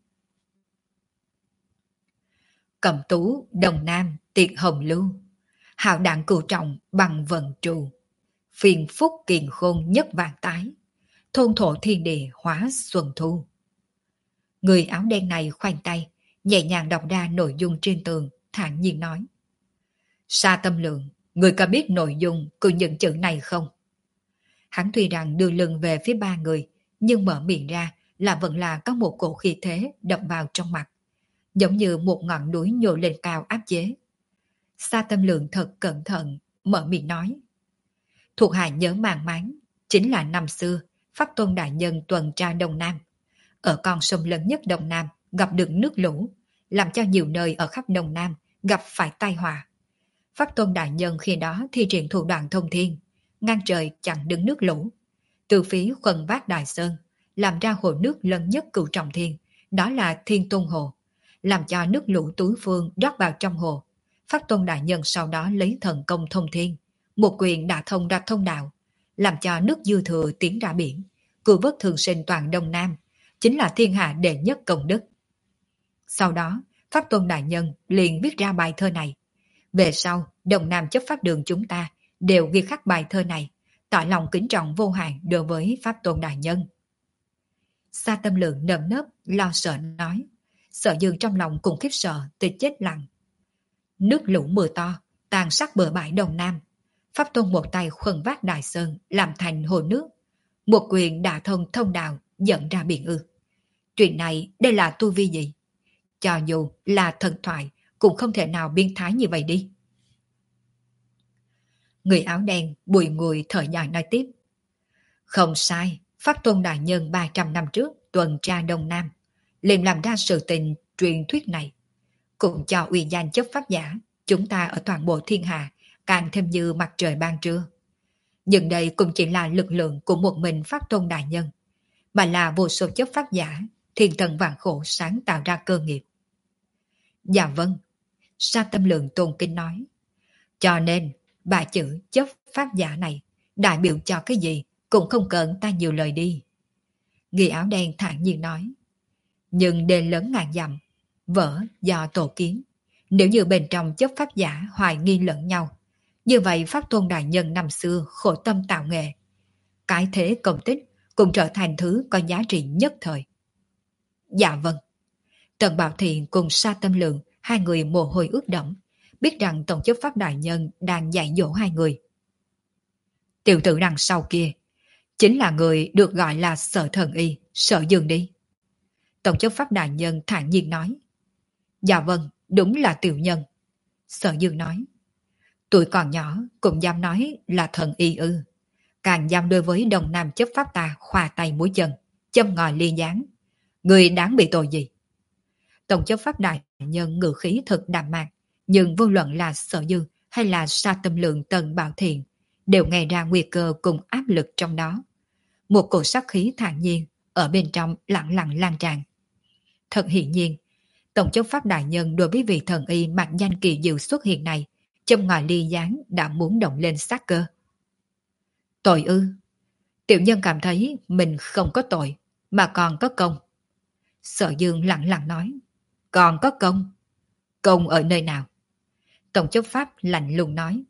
A: Cẩm tú Đồng Nam tiệt hồng lưu, hào đạn cửu trọng bằng vần trù, phiền phúc kiền khôn nhất vạn tái, thôn thổ thiên địa hóa xuân thu. Người áo đen này khoanh tay, nhẹ nhàng đọc ra nội dung trên tường, thản nhiên nói: Sa Tâm Lượng, người có biết nội dung của những chữ này không? Hắn tuy rằng đưa lưng về phía ba người, nhưng mở miệng ra là vẫn là có một cổ khí thế đập vào trong mặt, giống như một ngọn núi nhô lên cao áp chế. Sa Tâm Lượng thật cẩn thận, mở miệng nói: Thuộc hạ nhớ màng máng, chính là năm xưa Pháp Tôn Đại Nhân tuần tra Đông Nam. Ở con sông lớn nhất Đông Nam gặp được nước lũ, làm cho nhiều nơi ở khắp Đông Nam gặp phải tai họa. Pháp Tôn Đại Nhân khi đó thi triển thủ đoạn thông thiên, ngang trời chặn đứng nước lũ. Từ phía khuân vác Đại Sơn, làm ra hồ nước lớn nhất cửu trọng thiên, đó là Thiên Tôn Hồ, làm cho nước lũ túi phương rót vào trong hồ. Pháp Tôn Đại Nhân sau đó lấy thần công thông thiên, một quyền đã thông ra thông đạo, làm cho nước dư thừa tiến ra biển, cứu vớt thường sinh toàn Đông Nam, chính là thiên hạ đệ nhất công đức. Sau đó, Pháp Tôn Đại Nhân liền viết ra bài thơ này. Về sau, Đông Nam chấp pháp đường chúng ta đều ghi khắc bài thơ này, tỏ lòng kính trọng vô hạn đối với Pháp Tôn Đại Nhân. Sa Tâm Lượng nơm nớp, lo sợ nói. Sở Dương trong lòng cũng khiếp sợ, tới chết lặng. Nước lũ mưa to, tàn sát bờ bãi Đông Nam. Pháp Tôn một tay khuân vác Đại Sơn, làm thành hồ nước. Một quyền đả thông thông đạo, dẫn ra biển ư. Chuyện này, đây là tu vi gì? Cho dù là thần thoại, cũng không thể nào biên thái như vậy đi. Người áo đen bùi ngùi thở dài nói tiếp. Không sai, Pháp Tôn Đại Nhân ba trăm năm trước tuần tra Đông Nam, liền làm ra sự tình truyền thuyết này, cũng cho uy danh chấp pháp giả chúng ta ở toàn bộ thiên hạ càng thêm như mặt trời ban trưa. Nhưng đây cũng chỉ là lực lượng của một mình Pháp Tôn Đại Nhân, mà là vô số chấp pháp giả thiên thần vạn khổ sáng tạo ra cơ nghiệp. Dạ vâng, Sa Tâm Lượng tôn kính nói. Cho nên ba chữ chấp pháp giả này đại biểu cho cái gì cũng không cần ta nhiều lời đi. Người áo đen thản nhiên nói. Nhưng đền lớn ngàn dặm, vỡ do tổ kiến. Nếu như bên trong chấp pháp giả hoài nghi lẫn nhau, như vậy Pháp Tôn Đại Nhân năm xưa khổ tâm tạo nghệ, cái thế công tích cũng trở thành thứ có giá trị nhất thời. Dạ vâng. Tần Bảo Thiện cùng Sa Tâm Lượng, hai người mồ hôi ướt đẫm, biết rằng Tổng chấp pháp Đại Nhân đang dạy dỗ hai người. Tiểu tử đằng sau kia chính là người được gọi là Sở Thần Y, Sở Dương đi. Tổng chấp pháp Đại Nhân thản nhiên nói. Dạ vâng, đúng là tiểu nhân. Sở Dương nói. Tuổi còn nhỏ cũng dám nói là thần y ư. Càng dám đối với Đông Nam chấp pháp ta khoa tay mũi chân, châm ngòi ly gián. Người đáng bị tội gì? Tổng chấp pháp Đại Nhân ngữ khí thật đạm mạc, nhưng vô luận là Sở Dương hay là Sa Tâm Lượng Tần Bảo Thiện đều nghe ra nguy cơ cùng áp lực trong đó. Một cổ sát khí thản nhiên ở bên trong lặng lặng lan tràn. Thật hiển nhiên, Tổng chấp pháp Đại Nhân đối với vị thần y mặt danh kỳ diệu xuất hiện này, châm ngòi ly gián đã muốn động lên sát cơ. Tội ư? Tiểu nhân cảm thấy mình không có tội, mà còn có công. Sở Dương lặng lặng nói. Còn có công? Công ở nơi nào? Tổng chấp pháp lạnh lùng nói.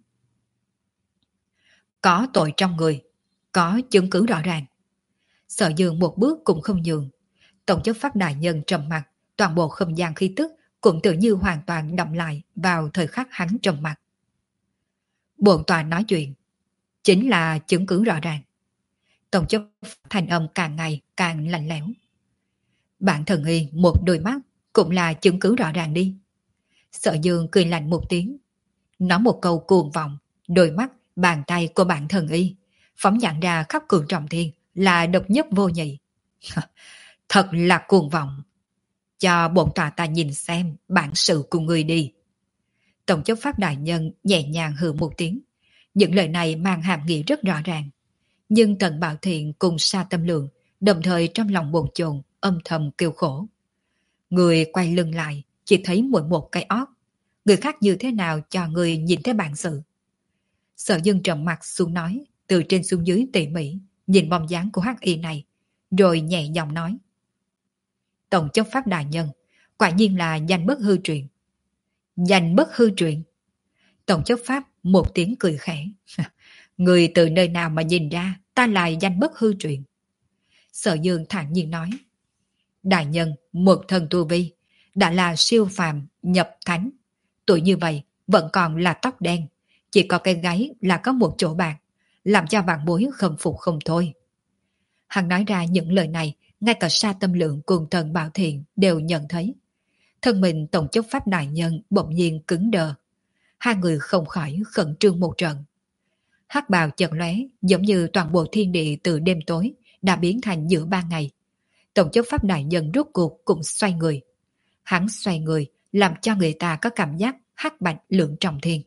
A: Có tội trong người, có chứng cứ rõ ràng. Sở Dương một bước cũng không nhường. Tổng chấp pháp Đại Nhân trầm mặt, toàn bộ không gian khí tức cũng tự như hoàn toàn động lại vào thời khắc hắn trầm mặt. Bổn tòa nói chuyện. chính là chứng cứ rõ ràng. Tổng chấp thành âm càng ngày càng lạnh lẽo. Bản thần y một đôi mắt cũng là chứng cứ rõ ràng đi. Sở Dương cười lạnh một tiếng, nói một câu cuồng vọng, đôi mắt, bàn tay của bản thần y phóng nhận ra khắp cường trọng thiên là độc nhất vô nhị. Thật là cuồng vọng. Cho bổn tòa ta nhìn xem bản sự của người đi. Tổng chấp pháp đại nhân nhẹ nhàng hừ một tiếng. Những lời này mang hàm nghĩa rất rõ ràng. Nhưng Tần Bảo Thiện cùng Sa Tâm Lượng đồng thời trong lòng bồn chồn âm thầm kêu khổ. Người quay lưng lại chỉ thấy mỗi một cái ót. Người khác như thế nào cho người nhìn thấy bản sự. Sở Dương trầm mặt xuống nói, từ trên xuống dưới tỉ mỉ nhìn bóng dáng của hắc y này, rồi nhẹ giọng nói: Tổng chấp pháp đại nhân, quả nhiên là danh bất hư truyền. Danh bất hư truyền? Tổng chấp pháp một tiếng cười khẽ. Người từ nơi nào mà nhìn ra ta là danh bất hư truyền? Sở Dương thản nhiên nói: Đại nhân, một thần tu vi, đã là siêu phàm nhập thánh. Tuổi như vậy vẫn còn là tóc đen, chỉ có cái gáy là có một chỗ bạc, làm cho vạn bối khâm phục không thôi. Hắn nói ra những lời này, ngay cả Sa Tâm Lượng cùng Thần Bảo Thiện đều nhận thấy. Thân mình tổng chấp pháp đại nhân bỗng nhiên cứng đờ. Hai người không khỏi khẩn trương một trận. Hắc bào chợt lóe, giống như toàn bộ thiên địa từ đêm tối đã biến thành giữa ban ngày. Tổng chấp pháp đại nhân rốt cuộc cũng xoay người. Hắn xoay người làm cho người ta có cảm giác hắc bạch lượng trọng thiên.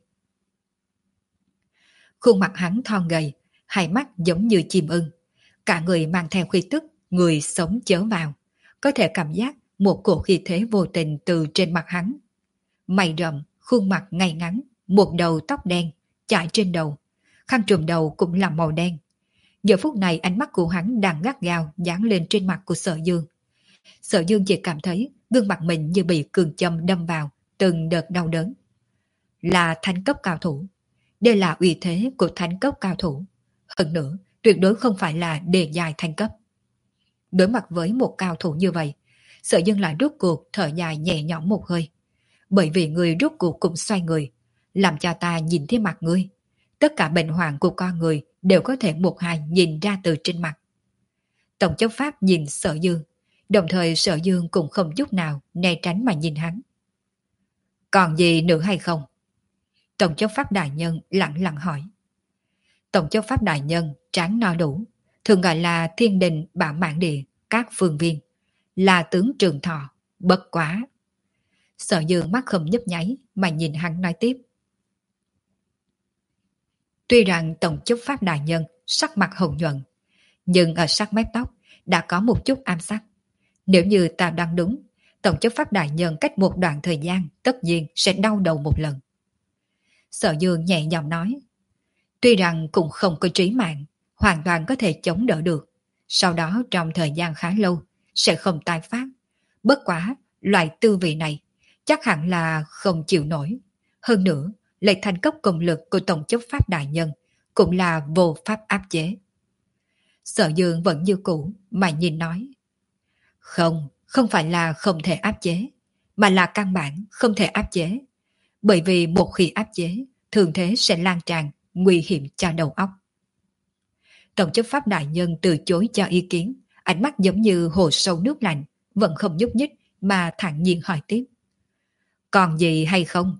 A: Khuôn mặt hắn thon gầy, hai mắt giống như chim ưng, cả người mang theo khí tức người sống chớ vào, có thể cảm giác một cổ khí thế vô tình từ trên mặt hắn. Mày rậm, khuôn mặt ngay ngắn, một đầu tóc đen chải trên đầu, khăn trùm đầu cũng là màu đen. Giờ phút này ánh mắt của hắn đang gắt gao dán lên trên mặt của Sở Dương. Sở Dương chỉ cảm thấy gương mặt mình như bị cường châm đâm vào, từng đợt đau đớn. Là thánh cấp cao thủ. Đây là uy thế của thánh cấp cao thủ. Hơn nữa, tuyệt đối không phải là đề dài thánh cấp. Đối mặt với một cao thủ như vậy, Sở Dương lại rút cuộc thở dài nhẹ nhõm một hơi. Bởi vì người rút cuộc cũng xoay người, làm cho ta nhìn thấy mặt ngươi. Tất cả bệnh hoạn của con người đều có thể một hai nhìn ra từ trên mặt. Tổng chấp pháp nhìn Sở Dương, đồng thời Sở Dương cũng không chút nào né tránh mà nhìn hắn. Còn gì nữa hay không? Tổng chấp pháp đại nhân lặng lặng hỏi. Tổng chấp pháp đại nhân tráng no đủ, thường gọi là thiên đình bảo mạng địa, các phương viên, là tướng Trường Thọ, bất quá. Sở Dương mắt không nhấp nháy mà nhìn hắn nói tiếp. Tuy rằng tổng chấp pháp đại nhân sắc mặt hồng nhuận, nhưng ở sắc mép tóc đã có một chút ám sắc. Nếu như ta đoán đúng, tổng chấp pháp đại nhân cách một đoạn thời gian tất nhiên sẽ đau đầu một lần. Sở Dương nhẹ giọng nói. Tuy rằng cũng không có trí mạng, hoàn toàn có thể chống đỡ được. Sau đó trong thời gian khá lâu sẽ không tái phát. Bất quá, loại tư vị này chắc hẳn là không chịu nổi. Hơn nữa, lệ thành cấp công lực của tổng chấp pháp đại nhân cũng là vô pháp áp chế. Sở Dương vẫn như cũ mà nhìn nói. Không, không phải là không thể áp chế, mà là căn bản không thể áp chế. Bởi vì một khi áp chế, thường thế sẽ lan tràn, nguy hiểm cho đầu óc. Tổng chấp pháp đại nhân từ chối cho ý kiến, ánh mắt giống như hồ sâu nước lạnh, vẫn không nhúc nhích mà thản nhiên hỏi tiếp. Còn gì hay không?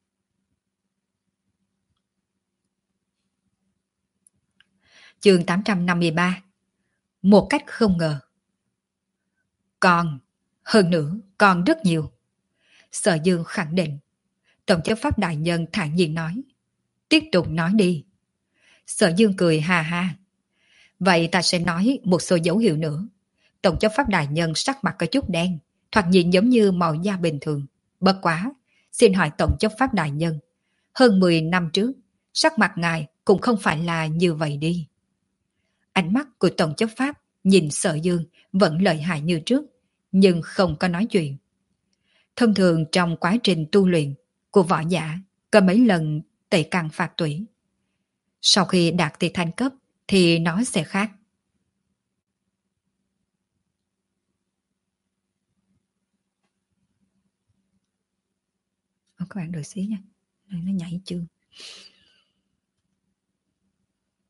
A: Chương tám trăm năm mươi ba. Một cách không ngờ. Còn, hơn nữa, còn rất nhiều. Sở Dương khẳng định. Tổng chấp pháp đại nhân thản nhiên nói. Tiếp tục nói đi. Sở Dương cười ha ha. Vậy ta sẽ nói một số dấu hiệu nữa. Tổng chấp pháp đại nhân sắc mặt có chút đen, thoạt nhìn giống như màu da bình thường. Bất quá, xin hỏi tổng chấp pháp đại nhân, hơn mười năm trước, sắc mặt ngài cũng không phải là như vậy đi. Ánh mắt của tổng chấp pháp nhìn Sở Dương vẫn lợi hại như trước, nhưng không có nói chuyện. Thông thường trong quá trình tu luyện của võ giả có mấy lần tẩy căn phạt tủy. Sau khi đạt tới thanh cấp thì nó sẽ khác. Các bạn đợi xí nha, nó nhảy chương.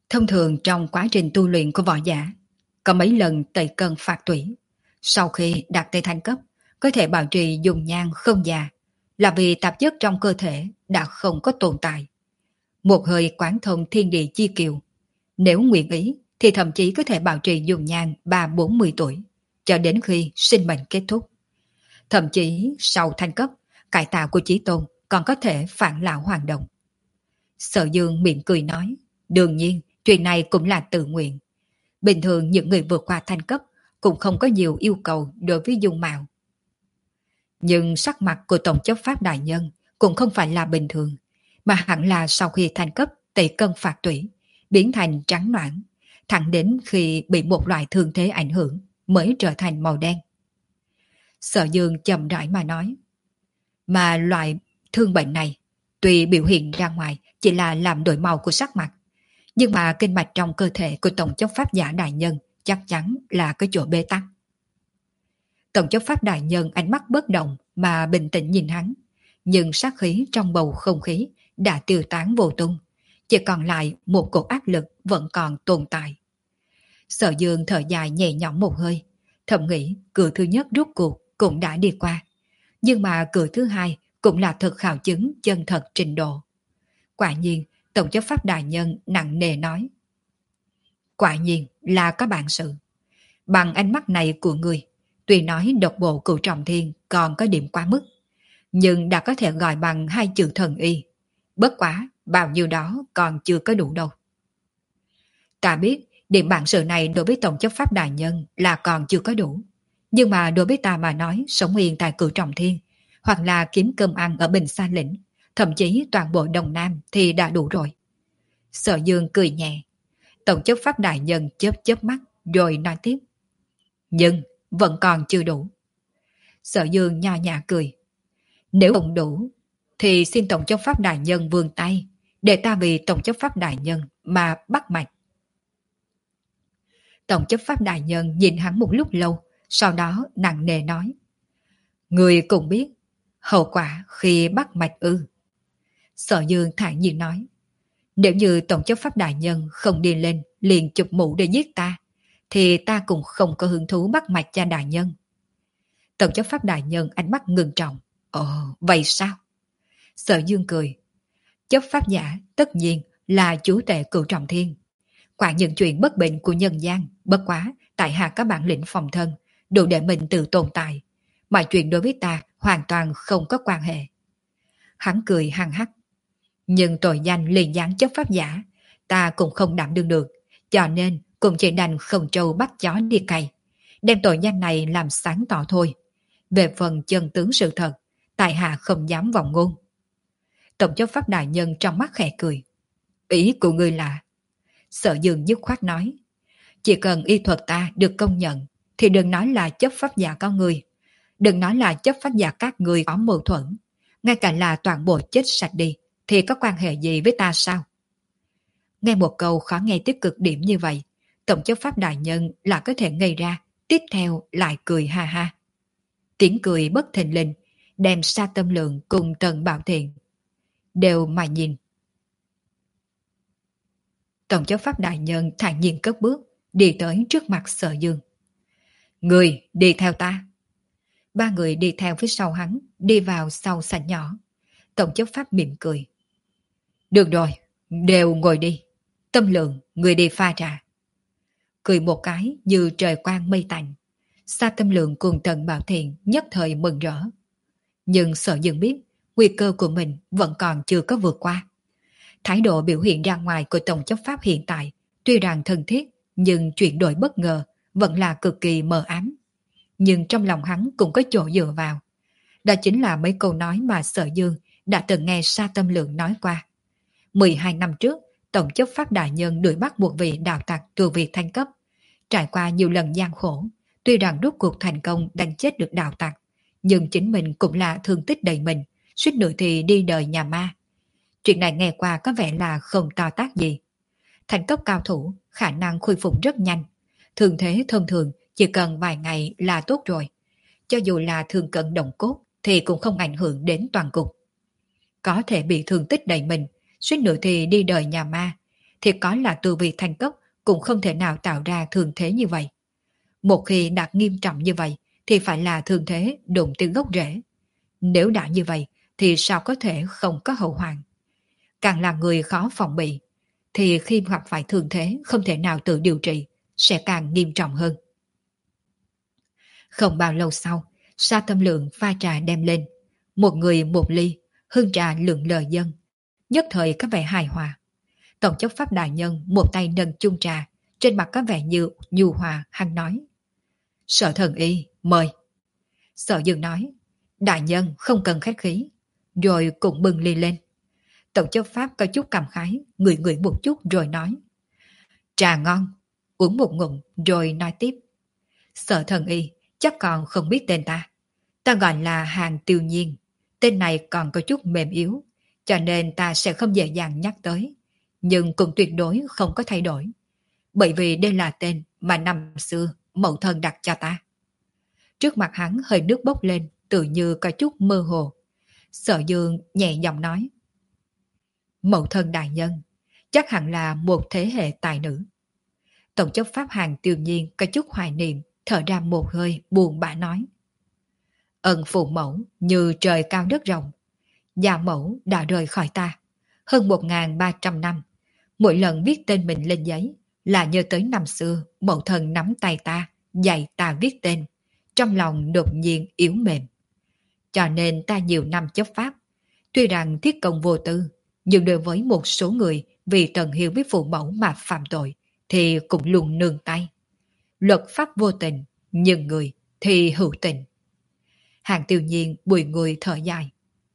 A: Thông thường trong quá trình tu luyện của võ giả, có mấy lần tẩy cân phạt tủy. Sau khi đạt tới thành cấp, có thể bảo trì dùng nhang không già, là vì tạp chất trong cơ thể đã không có tồn tại. Một hơi quán thông thiên địa chi kiều. Nếu nguyện ý, thì thậm chí có thể bảo trì dùng nhang ba bốn mươi tuổi, cho đến khi sinh mệnh kết thúc. Thậm chí sau thành cấp, cải tạo của Chí Tôn còn có thể phản lão hoàn động. Sở Dương miệng cười nói, đương nhiên, chuyện này cũng là tự nguyện. Bình thường những người vượt qua thành cấp cũng không có nhiều yêu cầu đối với dung mạo. Nhưng sắc mặt của Tổng chấp pháp đại nhân cũng không phải là bình thường, mà hẳn là sau khi thành cấp tẩy cân phạt tủy, biến thành trắng noãn, thẳng đến khi bị một loại thương thế ảnh hưởng mới trở thành màu đen. Sở Dương chậm rãi mà nói, mà loại thương bệnh này tuy biểu hiện ra ngoài chỉ là làm đổi màu của sắc mặt, nhưng mà kinh mạch trong cơ thể của Tổng chấp pháp giả đại nhân chắc chắn là cái chỗ bế tắc. Tổng chấp pháp đại nhân ánh mắt bất động mà bình tĩnh nhìn hắn, nhưng sát khí trong bầu không khí đã tiêu tán vô tung, chỉ còn lại một cột áp lực vẫn còn tồn tại. Sở Dương thở dài nhẹ nhõm một hơi, thầm nghĩ cửa thứ nhất rút cuộc cũng đã đi qua, nhưng mà cửa thứ hai cũng là thực khảo chứng chân thật trình độ. Quả nhiên, Tổng chấp pháp đại nhân nặng nề nói, quả nhiên là có bản sự. Bằng ánh mắt này của người, tuy nói độc bộ cửu trọng thiên còn có điểm quá mức, nhưng đã có thể gọi bằng hai chữ thần y. Bất quá, bao nhiêu đó còn chưa có đủ đâu. Ta biết, điểm bản sự này đối với Tổng chấp pháp đại nhân là còn chưa có đủ. Nhưng mà đối với ta mà nói, sống yên tại cửu trọng thiên, hoặc là kiếm cơm ăn ở Bình Sa Lĩnh, thậm chí toàn bộ Đông Nam thì đã đủ rồi. Sở Dương cười nhẹ. Tổng chấp pháp đại nhân chớp chớp mắt rồi nói tiếp. Nhưng vẫn còn chưa đủ. Sở Dương nho nhã cười. Nếu không đủ, thì xin Tổng chấp pháp đại nhân vươn tay, để ta vì Tổng chấp pháp đại nhân mà bắt mạch. Tổng chấp pháp đại nhân nhìn hắn một lúc lâu, sau đó nặng nề nói. Người cũng biết, hậu quả khi bắt mạch ư. Sở Dương thản nhiên nói. Nếu như Tổng chấp pháp đại nhân không đi lên liền chụp mũ để giết ta, thì ta cũng không có hứng thú bắt mạch cho đại nhân. Tổng chấp pháp đại nhân ánh mắt ngưng trọng. Ồ, vậy sao? Sở Dương cười. Chấp pháp giả tất nhiên là chủ tể cửu trọng thiên. Quả những chuyện bất bình của nhân gian, bất quá tại hạ các bản lĩnh phòng thân, đủ để mình tự tồn tại. Mọi chuyện đối với ta hoàn toàn không có quan hệ. Hắn cười hăng hắc. Nhưng tội danh liền dáng chấp pháp giả, ta cũng không đảm đương được, cho nên cũng chỉ đành không trâu bắt chó đi cày, đem tội danh này làm sáng tỏ thôi. Về phần chân tướng sự thật, tại hạ không dám vọng ngôn. Tổng chấp pháp đại nhân trong mắt khẽ cười. Ý của ngươi là? Sở Dương dứt khoát nói. Chỉ cần y thuật ta được công nhận, thì đừng nói là chấp pháp giả có người, đừng nói là chấp pháp giả các người có mâu thuẫn, ngay cả là toàn bộ chết sạch đi, thì có quan hệ gì với ta sao? Nghe một câu khó nghe tới cực điểm như vậy, Tổng chấp pháp đại nhân là có thể ngây ra, tiếp theo lại cười ha ha. Tiếng cười bất thình lình, đem Sa Tâm Lượng cùng Tần Bảo Thiện đều mà nhìn. Tổng chấp pháp đại nhân thản nhiên cất bước, đi tới trước mặt Sở Dương. Người đi theo ta. Ba người đi theo phía sau hắn, đi vào sau sảnh nhỏ. Tổng chấp pháp mỉm cười. Được rồi, đều ngồi đi. Tâm Lượng, người đi pha trà. Cười một cái như trời quang mây tạnh. Sa Tâm Lượng cùng Tần Bảo Thiện nhất thời mừng rỡ. Nhưng Sở Dương biết, nguy cơ của mình vẫn còn chưa có vượt qua. Thái độ biểu hiện ra ngoài của Tổng chấp pháp hiện tại, tuy rằng thân thiết, nhưng chuyển đổi bất ngờ, vẫn là cực kỳ mờ ám. Nhưng trong lòng hắn cũng có chỗ dựa vào. Đó chính là mấy câu nói mà Sở Dương đã từng nghe Sa Tâm Lượng nói qua. mười hai năm trước, Tổng chấp pháp đại nhân đuổi bắt một vị đạo tặc từ vị thanh cấp. Trải qua nhiều lần gian khổ, tuy rằng rốt cuộc thành công đánh chết được đạo tặc, nhưng chính mình cũng là thương tích đầy mình, suýt nữa thì đi đời nhà ma. Chuyện này nghe qua có vẻ là không to tác gì. Thành cấp cao thủ, khả năng khôi phục rất nhanh. Thường thế thông thường chỉ cần vài ngày là tốt rồi. Cho dù là thương cận động cốt thì cũng không ảnh hưởng đến toàn cục. Có thể bị thương tích đầy mình, suýt nữa thì đi đời nhà ma, thì có là tu vi thành cấp cũng không thể nào tạo ra thương thế như vậy. Một khi đạt nghiêm trọng như vậy thì phải là thương thế đụng từ gốc rễ. Nếu đã như vậy thì sao có thể không có hậu hoạn. Càng là người khó phòng bị thì khi gặp phải thương thế không thể nào tự điều trị sẽ càng nghiêm trọng hơn. Không bao lâu sau, Sa Tâm Lượng pha trà đem lên. Một người một ly, hương trà lượng lời dân. Nhất thời có vẻ hài hòa. Tổng chấp pháp đại nhân một tay nâng chung trà, trên mặt có vẻ như nhu hòa hăng nói. Sở thần y, mời. Sở Dương nói, đại nhân không cần khách khí, rồi cũng bưng ly lên. Tổng chấp pháp có chút cảm khái, ngửi ngửi một chút rồi nói. Trà ngon, uống một ngụm rồi nói tiếp. Sở thần y, chắc còn không biết tên ta. Ta gọi là Hàng Tiêu Nhiên, tên này còn có chút mềm yếu, cho nên ta sẽ không dễ dàng nhắc tới, nhưng cũng tuyệt đối không có thay đổi. Bởi vì đây là tên mà năm xưa mẫu thân đặt cho ta. Trước mặt hắn hơi nước bốc lên, tự như có chút mơ hồ. Sở Dương nhẹ giọng nói. Mẫu thân đại nhân, chắc hẳn là một thế hệ tài nữ. Tổng chấp pháp Hàng Tiêu Nhiên có chút hoài niệm, thở ra một hơi buồn bã nói. Ân phụ mẫu như trời cao đất rộng. Già mẫu đã rời khỏi ta. Hơn một nghìn ba trăm năm. Mỗi lần viết tên mình lên giấy là nhớ tới năm xưa mẫu thân nắm tay ta, dạy ta viết tên. Trong lòng đột nhiên yếu mềm. Cho nên ta nhiều năm chấp pháp. Tuy rằng thiết công vô tư, nhưng đối với một số người vì tận hiếu với phụ mẫu mà phạm tội thì cũng luôn nương tay. Luật pháp vô tình, nhưng người thì hữu tình. Hàng Tiêu Nhiên bùi người thở dài.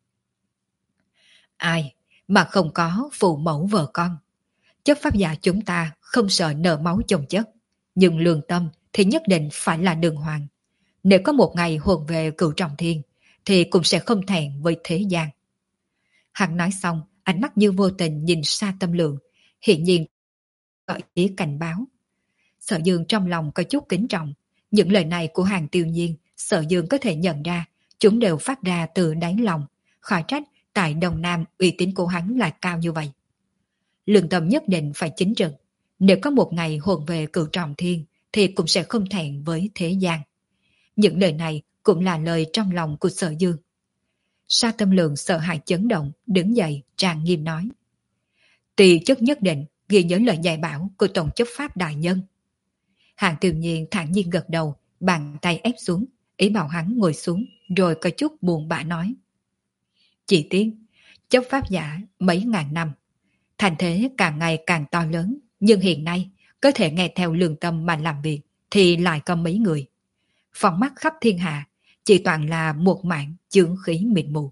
A: Ai mà không có phụ mẫu vợ con. Chấp pháp giả chúng ta không sợ nợ máu chồng chất, nhưng lương tâm thì nhất định phải là đường hoàng. Nếu có một ngày hồn về cửu trọng thiên thì cũng sẽ không thẹn với thế gian. Hắn nói xong, ánh mắt như vô tình nhìn Sa Tâm Lượng, hiển nhiên có ý cảnh báo. Sở Dương trong lòng có chút kính trọng. Những lời này của Hàng Tiêu Nhiên, Sở Dương có thể nhận ra, chúng đều phát ra từ đáy lòng. Khỏi trách tại Đông Nam uy tín của hắn là cao như vậy. Lương tâm nhất định phải chính trực. Nếu có một ngày hồn về cửu trọng thiên thì cũng sẽ không thẹn với thế gian. Những lời này cũng là lời trong lòng của Sở Dương. Sa Tâm Lượng sợ hãi chấn động, đứng dậy trang nghiêm nói. Tỳ chất nhất định ghi nhớ lời dạy bảo của Tổng chấp pháp đại nhân. Hàng Tiêu Nhiên thản nhiên gật đầu, bàn tay ép xuống, ý bảo hắn ngồi xuống, rồi có chút buồn bã nói. Chỉ tiếc, chấp pháp giả mấy ngàn năm, thành thế càng ngày càng to lớn, nhưng hiện nay có thể nghe theo lương tâm mà làm việc thì lại có mấy người. Phóng mắt khắp thiên hạ, chỉ toàn là một mạng chướng khí mịt mù.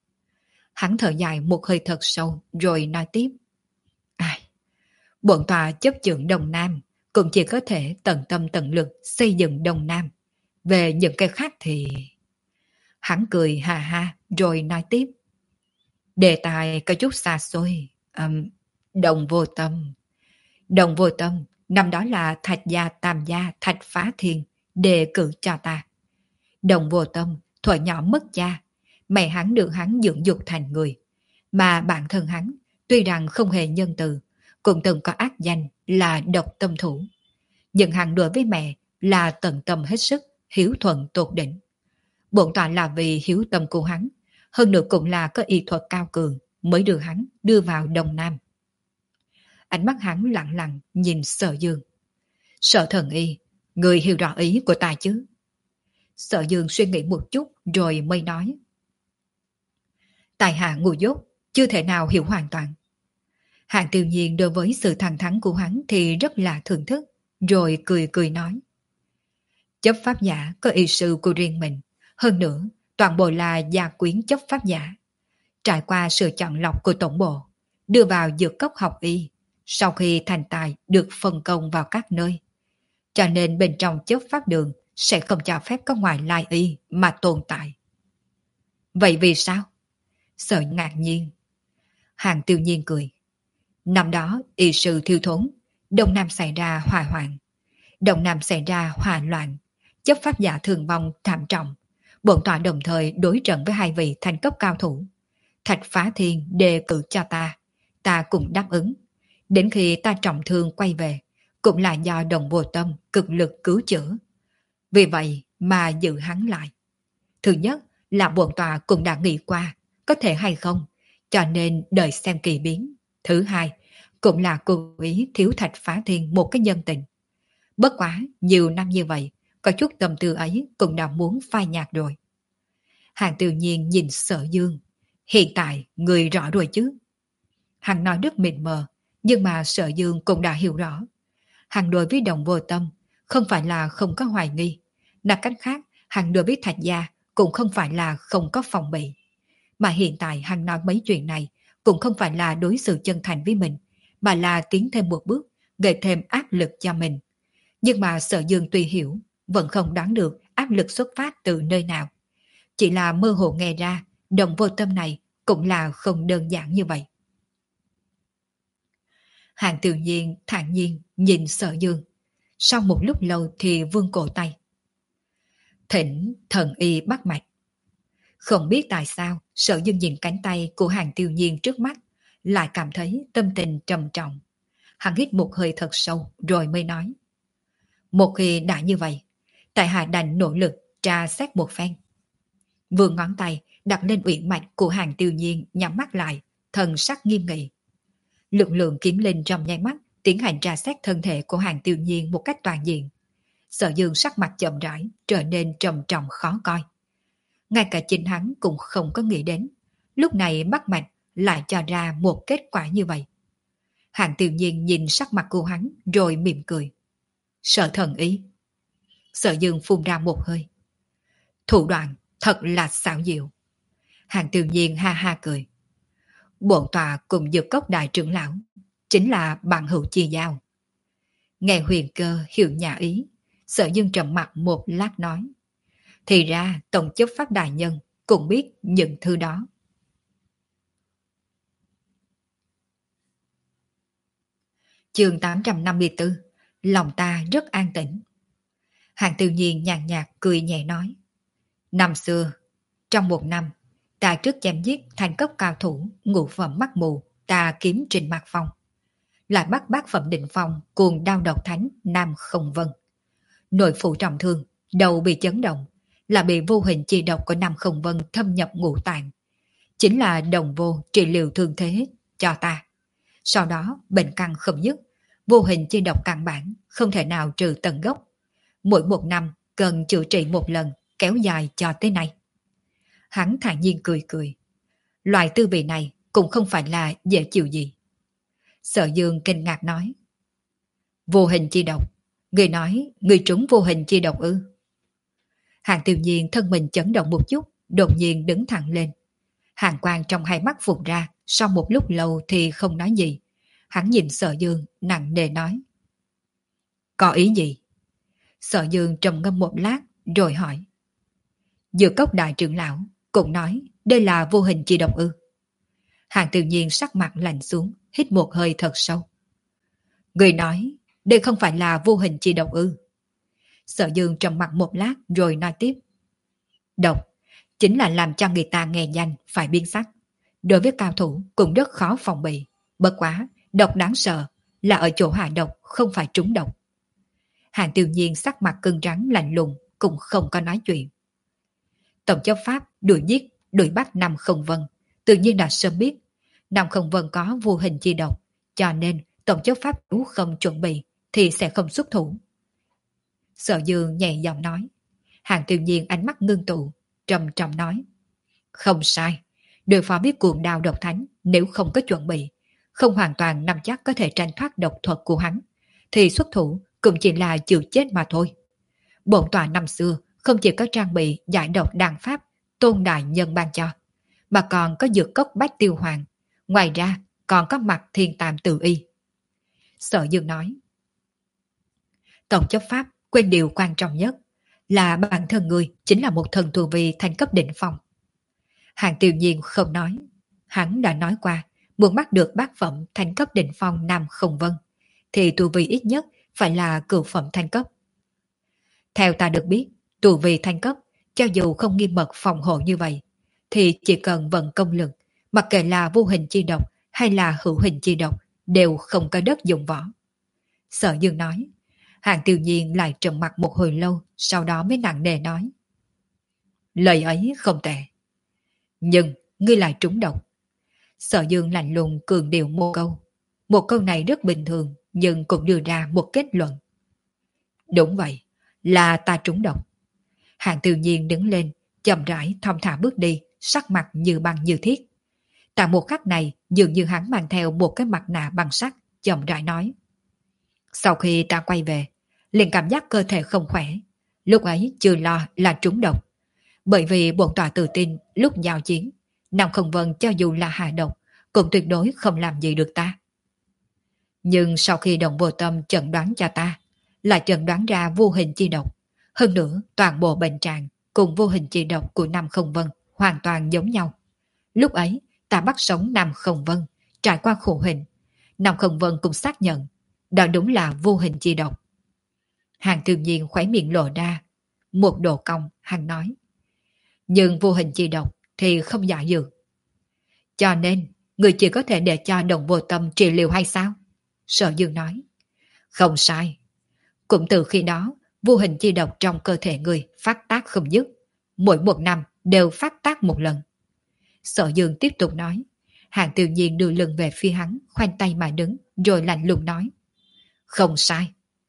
A: Hắn thở dài một hơi thật sâu rồi nói tiếp. Ai, bổn tòa chấp chưởng Đông Nam cũng chỉ có thể tận tâm tận lực xây dựng Đông Nam. Về những cái khác thì... Hắn cười ha ha rồi nói tiếp. Đề tài có chút xa xôi. Um, đồng vô tâm. Đồng vô tâm, năm đó là Thạch Gia Tam Gia Thạch Phá Thiên đề cử cho ta. Đồng vô tâm, thuở nhỏ mất cha, mẹ hắn được hắn dưỡng dục thành người. Mà bản thân hắn, tuy rằng không hề nhân từ, cũng từng có ác danh là độc tâm thủ. Nhưng hắn đối với mẹ là tận tâm hết sức, hiếu thuận tột đỉnh. Bổn tọa là vì hiếu tâm của hắn, hơn nữa cũng là có y thuật cao cường mới đưa hắn đưa vào Đông Nam. Ánh mắt hắn lặng lặng nhìn Sở Dương. Sở thần y, người hiểu rõ ý của ta chứ? Sở Dương suy nghĩ một chút rồi mới nói. Tài hạ ngu dốt, chưa thể nào hiểu hoàn toàn. Hàng Tiêu Nhiên đối với sự thẳng thắn của hắn thì rất là thưởng thức, rồi cười cười nói. Chấp pháp giả có y sư của riêng mình, hơn nữa toàn bộ là gia quyến chấp pháp giả. Trải qua sự chọn lọc của tổng bộ, đưa vào dược cốc học y, sau khi thành tài được phân công vào các nơi. Cho nên bên trong chấp pháp đường sẽ không cho phép có ngoại lai y mà tồn tại. Vậy vì sao? Sở ngạc nhiên. Hàng Tiêu Nhiên cười. Năm đó y sư thiếu thốn, Đông Nam xảy ra hỏa hoạn. Đông Nam xảy ra hỏa loạn, chấp pháp giả thường vong thảm trọng. Bổn tọa đồng thời đối trận với hai vị thành cấp cao thủ. Thạch Phá Thiên đề cử cho ta, ta cũng đáp ứng. Đến khi ta trọng thương quay về, cũng là do đồng vô tâm cực lực cứu chữa. Vì vậy mà giữ hắn lại. Thứ nhất là bổn tòa cũng đã nghĩ qua, có thể hay không, cho nên đợi xem kỳ biến. Thứ hai, cũng là cố ý thiếu Thạch Phá Thiên một cái nhân tình. Bất quá, nhiều năm như vậy, có chút tâm tư ấy cũng đã muốn phai nhạt rồi. Hàng Tiêu Nhiên nhìn Sở Dương. Hiện tại, người rõ rồi chứ. Hắn nói rất mịt mờ, nhưng mà Sở Dương cũng đã hiểu rõ. Hắn đối với đồng vô tâm, không phải là không có hoài nghi. Nói cách khác, hắn đối với Thạch Gia cũng không phải là không có phòng bị. Mà hiện tại hắn nói mấy chuyện này cũng không phải là đối xử chân thành với mình, mà là tiến thêm một bước, gây thêm áp lực cho mình. Nhưng mà Sở Dương tuy hiểu, vẫn không đoán được áp lực xuất phát từ nơi nào. Chỉ là mơ hồ nghe ra, đồng vô tâm này cũng là không đơn giản như vậy. Hàng Tiểu Nhiên thản nhiên nhìn Sở Dương. Sau một lúc lâu thì vương cổ tay. Thỉnh thần y bắt mạch. Không biết tại sao, Sở Dương nhìn cánh tay của Hàng Tiêu Nhiên trước mắt, lại cảm thấy tâm tình trầm trọng. Hắn hít một hơi thật sâu rồi mới nói. Một khi đã như vậy, tại hạ đành nỗ lực tra xét một phen. Vừa ngón tay đặt lên uyển mạch của Hàng Tiêu Nhiên, nhắm mắt lại, thần sắc nghiêm nghị. Lực lượng kiếm linh trong nháy mắt tiến hành tra xét thân thể của Hàng Tiêu Nhiên một cách toàn diện. Sở Dương sắc mặt chậm rãi trở nên trầm trọng khó coi. Ngay cả chính hắn cũng không có nghĩ đến, lúc này bắt mạch lại cho ra một kết quả như vậy. Hàng Tiêu Nhiên nhìn sắc mặt của hắn rồi mỉm cười. Sở thần ý. Sở Dương phun ra một hơi. Thủ đoạn thật là xảo diệu. Hàng Tiêu Nhiên ha ha cười. Bổn tòa cùng Dược Cốc đại trưởng lão chính là bằng hữu chi giao. Nghe Huyền Cơ hiểu nhà ý, Sở Dương trầm mặt một lát nói. Thì ra tổng chấp pháp đại nhân cũng biết những thứ đó. Chương tám trăm năm mươi tư. Lòng ta rất an tĩnh. Hàng Tiêu Nhiên nhàn nhạt cười nhẹ nói. Năm xưa, trong một năm, ta trước chém giết thành cấp cao thủ ngũ phẩm mắt mù, ta kiếm Trình Mạc Phong. Lại bắt bác phẩm định phong cuồng đao độc thánh Nam Không Vân. Nội phụ trọng thương, đầu bị chấn động, là bị vô hình chi độc của Nam Không Vân thâm nhập ngũ tạng. Chính là đồng vô trị liệu thương thế cho ta. Sau đó bệnh căn không dứt, vô hình chi độc căn bản không thể nào trừ tận gốc. Mỗi một năm cần chữa trị một lần, kéo dài cho tới nay. Hắn thản nhiên cười cười. Loại tư vị này cũng không phải là dễ chịu gì. Sở Dương kinh ngạc nói. Vô hình chi độc. Người nói người trúng vô hình chi độc ư? Hàng Tiêu Nhiên thân mình chấn động một chút, đột nhiên đứng thẳng lên. Hàng quang trong hai mắt vụt ra, sau một lúc lâu thì không nói gì. Hắn nhìn Sở Dương nặng nề nói. Có ý gì? Sở Dương trầm ngâm một lát rồi hỏi. Dược Cốc đại trưởng lão cũng nói đây là vô hình chi độc ư? Hàng Tiêu Nhiên sắc mặt lạnh xuống, hít một hơi thật sâu. Người nói đây không phải là vô hình chi độc ư? Sở Dương trầm mặt một lát rồi nói tiếp. Độc chính là làm cho người ta nghe danh phải biến sắc. Đối với cao thủ cũng rất khó phòng bị. Bất quá, độc đáng sợ là ở chỗ hạ độc, không phải trúng độc. Hàng Tiêu Nhiên sắc mặt cứng rắn lạnh lùng, cũng không có nói chuyện. Tổng chấp pháp đuổi giết, đuổi bắt Nam Không Vân, tự nhiên đã sớm biết Nam Không Vân có vô hình chi độc, cho nên tổng chấp pháp nếu không chuẩn bị thì sẽ không xuất thủ. Sở Dương nhẹ giọng nói. Hàng Tiêu Nhiên ánh mắt ngưng tụ, trầm trầm nói. Không sai, đối phó với cuồng đao độc thánh, nếu không có chuẩn bị, không hoàn toàn nắm chắc có thể tranh thoát độc thuật của hắn, thì xuất thủ cũng chỉ là chịu chết mà thôi. Bổn tòa năm xưa không chỉ có trang bị giải độc đàn pháp tôn đại nhân ban cho, mà còn có dược cốc bách tiêu hoàng, ngoài ra còn có mặt thiên tam tự y. Sở Dương nói. Tổng chấp pháp quên điều quan trọng nhất là bản thân người chính là một thần tu vi thành cấp đỉnh phong. Hàng Tiêu Nhiên không nói. Hắn đã nói qua, muốn bắt được bát phẩm thành cấp đỉnh phong Nam Không Vân, thì tu vi ít nhất phải là cửu phẩm thành cấp. Theo ta được biết, tu vi thành cấp, cho dù không nghiêm mật phòng hộ như vậy, thì chỉ cần vận công lực, mặc kệ là vô hình chi độc hay là hữu hình chi độc, đều không có đất dụng võ. Sở Dương nói. Hàng Tiêu Nhiên lại trầm mặt một hồi lâu, sau đó mới nặng nề nói. Lời ấy không tệ. Nhưng ngươi lại trúng độc. Sở Dương lạnh lùng cường điệu một câu. Một câu này rất bình thường, nhưng cũng đưa ra một kết luận. Đúng vậy, là ta trúng độc. Hàng Tiêu Nhiên đứng lên, chậm rãi thong thả bước đi, sắc mặt như băng như thiết. Tại một khắc này, dường như hắn mang theo một cái mặt nạ bằng sắt, chậm rãi nói. Sau khi ta quay về, liền cảm giác cơ thể không khỏe. Lúc ấy chưa lo là trúng độc. Bởi vì bổn tọa tự tin lúc giao chiến, Nam Không Vân cho dù là hạ độc, cũng tuyệt đối không làm gì được ta. Nhưng sau khi đồng vô tâm chẩn đoán cho ta, là chẩn đoán ra vô hình chi độc. Hơn nữa, toàn bộ bệnh trạng cùng vô hình chi độc của Nam Không Vân hoàn toàn giống nhau. Lúc ấy, ta bắt sống Nam Không Vân, trải qua khổ hình. Nam Không Vân cũng xác nhận, đó đúng là vô hình chi độc. Hàng Tiêu Nhiên khóe miệng lộ ra một độ cong, hắn nói. Nhưng vô hình chi độc thì không giả dược. Cho nên, người chỉ có thể để cho đồng vô tâm trị liệu hay sao? Sở Dương nói. Không sai. Cũng từ khi đó, vô hình chi độc trong cơ thể người phát tác không dứt. Mỗi một năm đều phát tác một lần. Sở Dương tiếp tục nói. Hàng Tiêu Nhiên đưa lưng về phía hắn, khoanh tay mà đứng, rồi lạnh lùng nói. Không sai.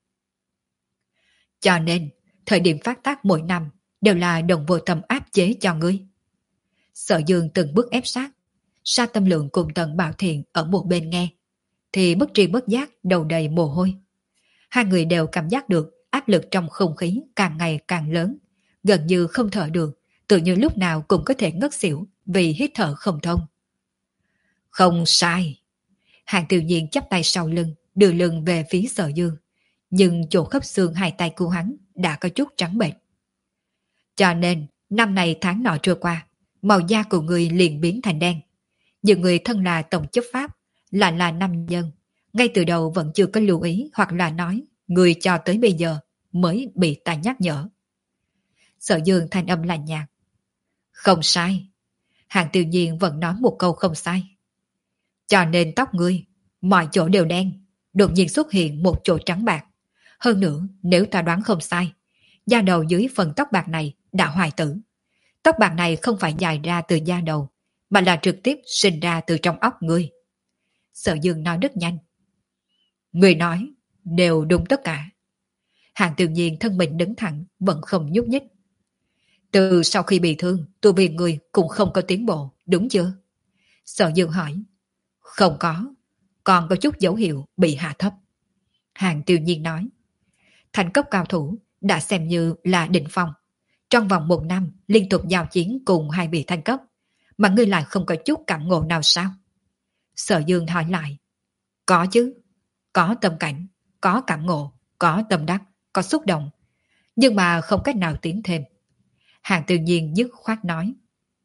A: Cho nên, thời điểm phát tác mỗi năm đều là đồng vô tâm áp chế cho ngươi. Sở Dương từng bước ép sát. Sa Tâm Lượng cùng Tần Bảo Thiện ở một bên nghe, thì bất tri bất giác đầu đầy mồ hôi. Hai người đều cảm giác được áp lực trong không khí càng ngày càng lớn, gần như không thở được, tự như lúc nào cũng có thể ngất xỉu vì hít thở không thông. Không sai. Hàng Tiêu Nhiên chắp tay sau lưng, đưa lưng về phía Sở Dương, nhưng chỗ khớp xương hai tay của hắn đã có chút trắng bệch. Cho nên, năm này tháng nọ trôi qua, màu da của người liền biến thành đen. Những người thân là tổng chấp pháp, là là nam nhân, ngay từ đầu vẫn chưa có lưu ý hoặc là nói, người cho tới bây giờ mới bị ta nhắc nhở. Sở Dương thanh âm lạnh nhạt. Không sai. Hàng Tiêu Nhiên vẫn nói một câu không sai. Cho nên tóc ngươi, mọi chỗ đều đen, đột nhiên xuất hiện một chỗ trắng bạc. Hơn nữa, nếu ta đoán không sai, da đầu dưới phần tóc bạc này đã hoại tử. Tóc bạc này không phải dài ra từ da đầu, mà là trực tiếp sinh ra từ trong óc ngươi. Sở Dương nói rất nhanh. Người nói, đều đúng tất cả. Hàng Tiêu Nhiên thân mình đứng thẳng, vẫn không nhúc nhích. Từ sau khi bị thương, tu vi người cũng không có tiến bộ, đúng chưa? Sở Dương hỏi. Không có, còn có chút dấu hiệu bị hạ thấp. Hàng Tiêu Nhiên nói. Thành cấp cao thủ đã xem như là đỉnh phong. Trong vòng một năm liên tục giao chiến cùng hai vị thanh cấp, mà ngươi lại không có chút cảm ngộ nào sao? Sở Dương hỏi lại. Có chứ, có tâm cảnh, có cảm ngộ, có tâm đắc, có xúc động, nhưng mà không cách nào tiến thêm. Hàng Tiêu Nhiên dứt khoát nói.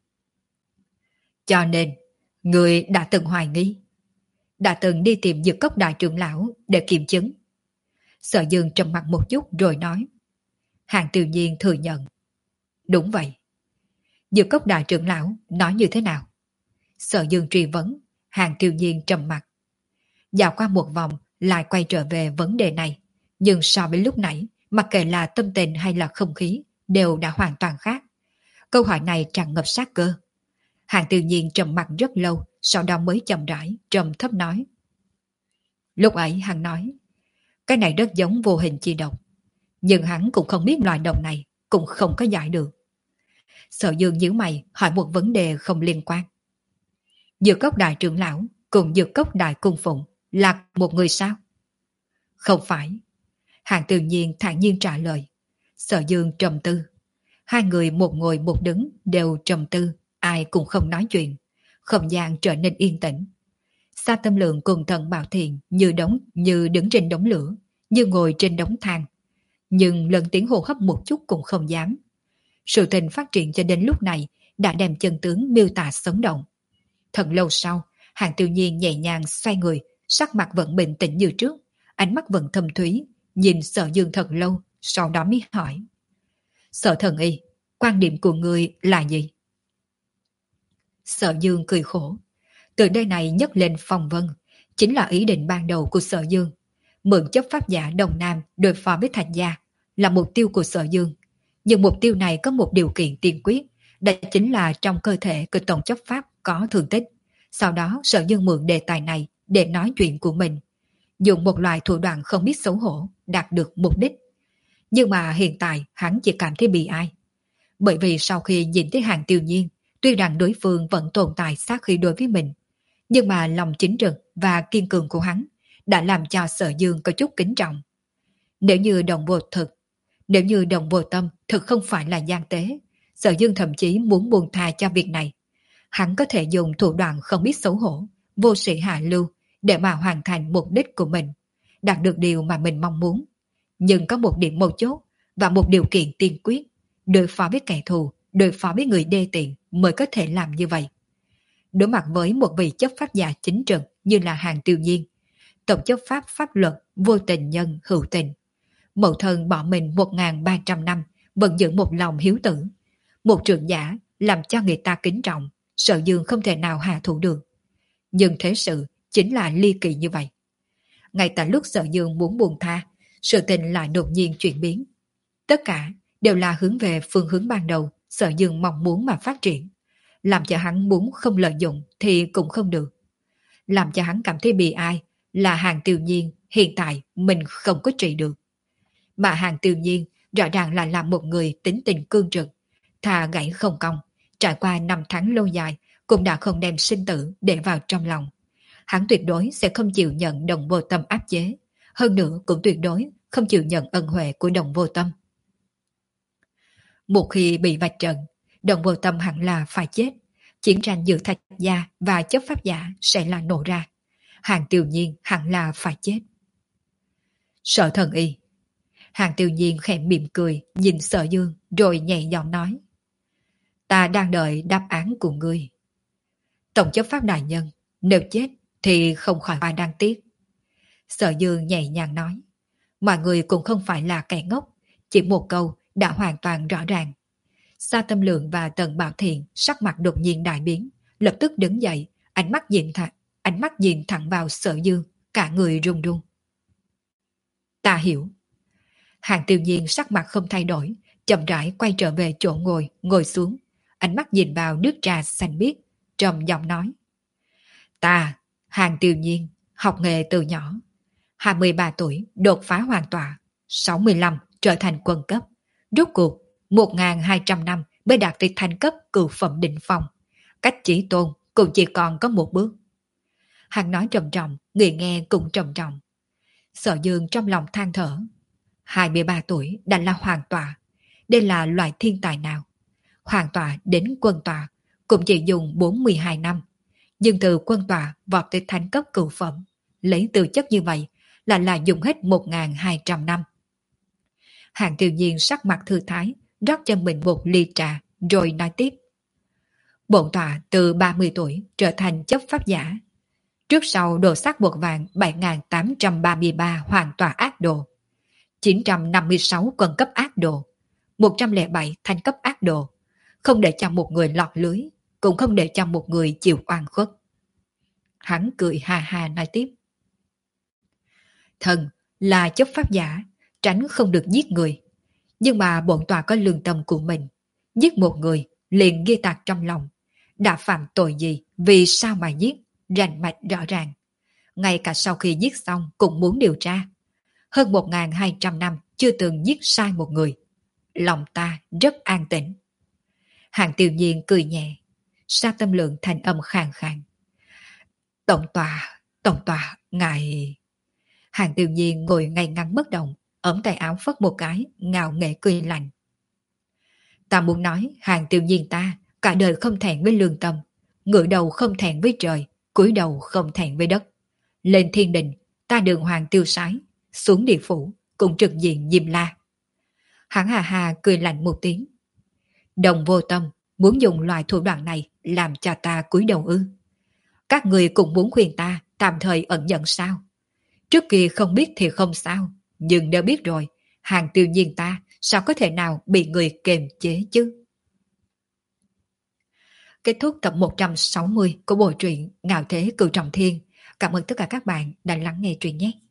A: Cho nên, người đã từng hoài nghi, đã từng đi tìm Dược Cốc đại trưởng lão để kiểm chứng. Sở Dương trầm mặt một chút rồi nói. Hàng Tiêu Nhiên thừa nhận. Đúng vậy. Dược Cốc đại trưởng lão nói như thế nào? Sở Dương truy vấn. Hàng Tiêu Nhiên trầm mặt. Dạo qua một vòng lại quay trở về vấn đề này, nhưng so với lúc nãy, mặc kệ là tâm tình hay là không khí đều đã hoàn toàn khác. Câu hỏi này tràn ngập sát cơ. Hàng Tiêu Nhiên trầm mặt rất lâu, sau đó mới chậm rãi trầm thấp nói. Lúc ấy hắn nói, cái này rất giống vô hình chi độc, nhưng hắn cũng không biết loại độc này, cũng không có giải được. Sở Dương nhíu mày hỏi một vấn đề không liên quan. Dược Cốc đại trưởng lão cùng Dược Cốc đại cung phụng là một người sao? Không phải. Hàng Tiêu Nhiên thản nhiên trả lời. Sở Dương trầm tư. Hai người một ngồi một đứng đều trầm tư, ai cũng không nói chuyện. Không gian trở nên yên tĩnh. Sa Tâm Lượng cùng Thần Bảo Thiện như đống như đứng trên đống lửa, như ngồi trên đống than, nhưng lần tiếng hô hấp một chút cũng không dám. Sự tình phát triển cho đến lúc này đã đem chân tướng miêu tả sống động. Thật lâu sau, Hàng Tiêu Nhiên nhẹ nhàng xoay người, sắc mặt vẫn bình tĩnh như trước, ánh mắt vẫn thâm thúy, nhìn Sở Dương thật lâu, sau đó mới hỏi. Sở Thần Y, quan điểm của ngươi là gì? Sở Dương cười khổ. Từ đây này nhấc lên phong vân, chính là ý định ban đầu của Sở Dương. Mượn chấp pháp giả Đồng Nam đối phó với Thạch Gia là mục tiêu của Sở Dương. Nhưng mục tiêu này có một điều kiện tiên quyết, đó chính là trong cơ thể của tổng chấp pháp có thương tích. Sau đó Sở Dương mượn đề tài này để nói chuyện của mình, dùng một loại thủ đoạn không biết xấu hổ đạt được mục đích. Nhưng mà hiện tại hắn chỉ cảm thấy bị ai. Bởi vì sau khi nhìn thấy Hàng Tiêu Nhiên, tuy rằng đối phương vẫn tồn tại sát khí đối với mình, nhưng mà lòng chính trực và kiên cường của hắn đã làm cho Sở Dương có chút kính trọng. Nếu như đồng vô thực, nếu như đồng vô tâm thực không phải là gian tế, Sở Dương thậm chí muốn buông tha cho việc này. Hắn có thể dùng thủ đoạn không biết xấu hổ, vô sĩ hạ lưu để mà hoàn thành mục đích của mình, đạt được điều mà mình mong muốn. Nhưng có một điểm mấu chốt và một điều kiện tiên quyết, đối phó với kẻ thù, đối phó với người đê tiện mới có thể làm như vậy. Đối mặt với một vị chấp pháp giả chính trực như là Hàng Tiêu Nhiên, tổng chấp pháp pháp luật vô tình nhân hữu tình. Mẫu thân bỏ mình một nghìn ba trăm năm vẫn giữ một lòng hiếu tử. Một trưởng giả làm cho người ta kính trọng, Sở Dương không thể nào hạ thủ được. Nhưng thế sự chính là ly kỳ như vậy. Ngay tại lúc Sở Dương muốn buông tha, sự tình lại đột nhiên chuyển biến. Tất cả đều là hướng về phương hướng ban đầu Sở Dương mong muốn mà phát triển. Làm cho hắn muốn không lợi dụng thì cũng không được. Làm cho hắn cảm thấy bị ai là Hàng Tiêu Nhiên hiện tại mình không có trị được. Mà Hàng Tiêu Nhiên rõ ràng là làm một người tính tình cương trực, thà gãy không cong, trải qua năm tháng lâu dài cũng đã không đem sinh tử để vào trong lòng. Hắn tuyệt đối sẽ không chịu nhận Đồng Vô Tâm áp chế, hơn nữa cũng tuyệt đối không chịu nhận ân huệ của Đồng Vô Tâm. Một khi bị vạch trần, Đồng Vô Tâm hẳn là phải chết. Chiến tranh giữa Thạch Gia và chấp pháp giả sẽ là nổ ra. Hàng Tiêu Nhiên hẳn là phải chết. Sở Thần Y. Hàng Tiêu Nhiên khẽ mỉm cười nhìn Sở Dương rồi nhẹ giọng nói: Ta đang đợi đáp án của ngươi. Tổng chấp pháp đại nhân, nếu chết thì không khỏi ai đáng tiếc. Sở Dương nhẹ nhàng nói: Mọi người cũng không phải là kẻ ngốc, chỉ một câu đã hoàn toàn rõ ràng. Sa Tâm Lượng và Tần Bảo Thiện sắc mặt đột nhiên đại biến, lập tức đứng dậy, ánh mắt nhìn thẳng, ánh mắt nhìn thẳng vào Sở Dương, cả người run run. Ta hiểu. Hàng Tiêu Nhiên sắc mặt không thay đổi, chậm rãi quay trở về chỗ ngồi, ngồi xuống, ánh mắt nhìn vào nước trà xanh biếc, trầm giọng nói: Ta, Hàng Tiêu Nhiên, học nghề từ nhỏ, hai mươi ba tuổi đột phá hoàn tọa, sáu mươi lăm trở thành quân cấp, rốt cuộc một nghìn hai trăm năm mới đạt tới thành cấp cửu phẩm đỉnh phong, cách chí tôn cũng chỉ còn có một bước. Hắn nói trầm trọng, người nghe cũng trầm trọng. Sở Dương trong lòng than thở, hai mươi ba tuổi đã là hoàng tọa, đây là loại thiên tài nào? Hoàng tọa đến quân tọa cũng chỉ dùng bốn mươi hai năm, nhưng từ quân tọa vọt tới thành cấp cửu phẩm, lấy tư chất như vậy là là dùng hết một nghìn hai trăm năm. Hàng Tiêu Nhiên sắc mặt thư thái, rót cho mình một ly trà, rồi nói tiếp. Bổn tọa từ ba mươi tuổi trở thành chấp pháp giả. Trước sau đồ sát một vạn bảy nghìn tám trăm ba mươi ba hoàn tọa ác đồ, chín trăm năm mươi sáu quân cấp ác đồ, một trăm lẻ bảy thanh cấp ác đồ, không để cho một người lọt lưới, cũng không để cho một người chịu oan khuất. Hắn cười ha ha nói tiếp. Thần là chấp pháp giả, tránh không được giết người. Nhưng mà bổn tọa có lương tâm của mình. Giết một người liền ghi tạc trong lòng. Đã phạm tội gì, vì sao mà giết, rành mạch rõ ràng. Ngay cả sau khi giết xong cũng muốn điều tra. Hơn một nghìn hai trăm năm chưa từng giết sai một người. Lòng ta rất an tĩnh. Hàng Tiêu Nhiên cười nhẹ. Sa Tâm Lượng thành âm khàn khàn. Tổng tòa, tổng tòa, ngài... Hàng Tiêu Nhiên ngồi ngay ngắn bất động, ống tay áo phất một cái, ngạo nghễ cười lạnh. Ta muốn nói, Hàng Tiêu Nhiên ta, cả đời không thẹn với lương tâm, ngửa đầu không thẹn với trời, cúi đầu không thẹn với đất. Lên thiên đình, ta đường hoàng tiêu sái, xuống địa phủ, cũng trực diện Diêm La. Hắn hà hà cười lạnh một tiếng. Đồng Vô Tâm muốn dùng loại thủ đoạn này làm cho ta cúi đầu ư? Các người cũng muốn khuyên ta tạm thời ẩn nhận sao? Trước kia không biết thì không sao, nhưng đã biết rồi, Hàng Tiêu Nhiên ta sao có thể nào bị người kềm chế chứ? Kết thúc tập một trăm sáu mươi của bộ truyện Ngạo Thế Cửu Trọng Thiên. Cảm ơn tất cả các bạn đã lắng nghe truyện nhé.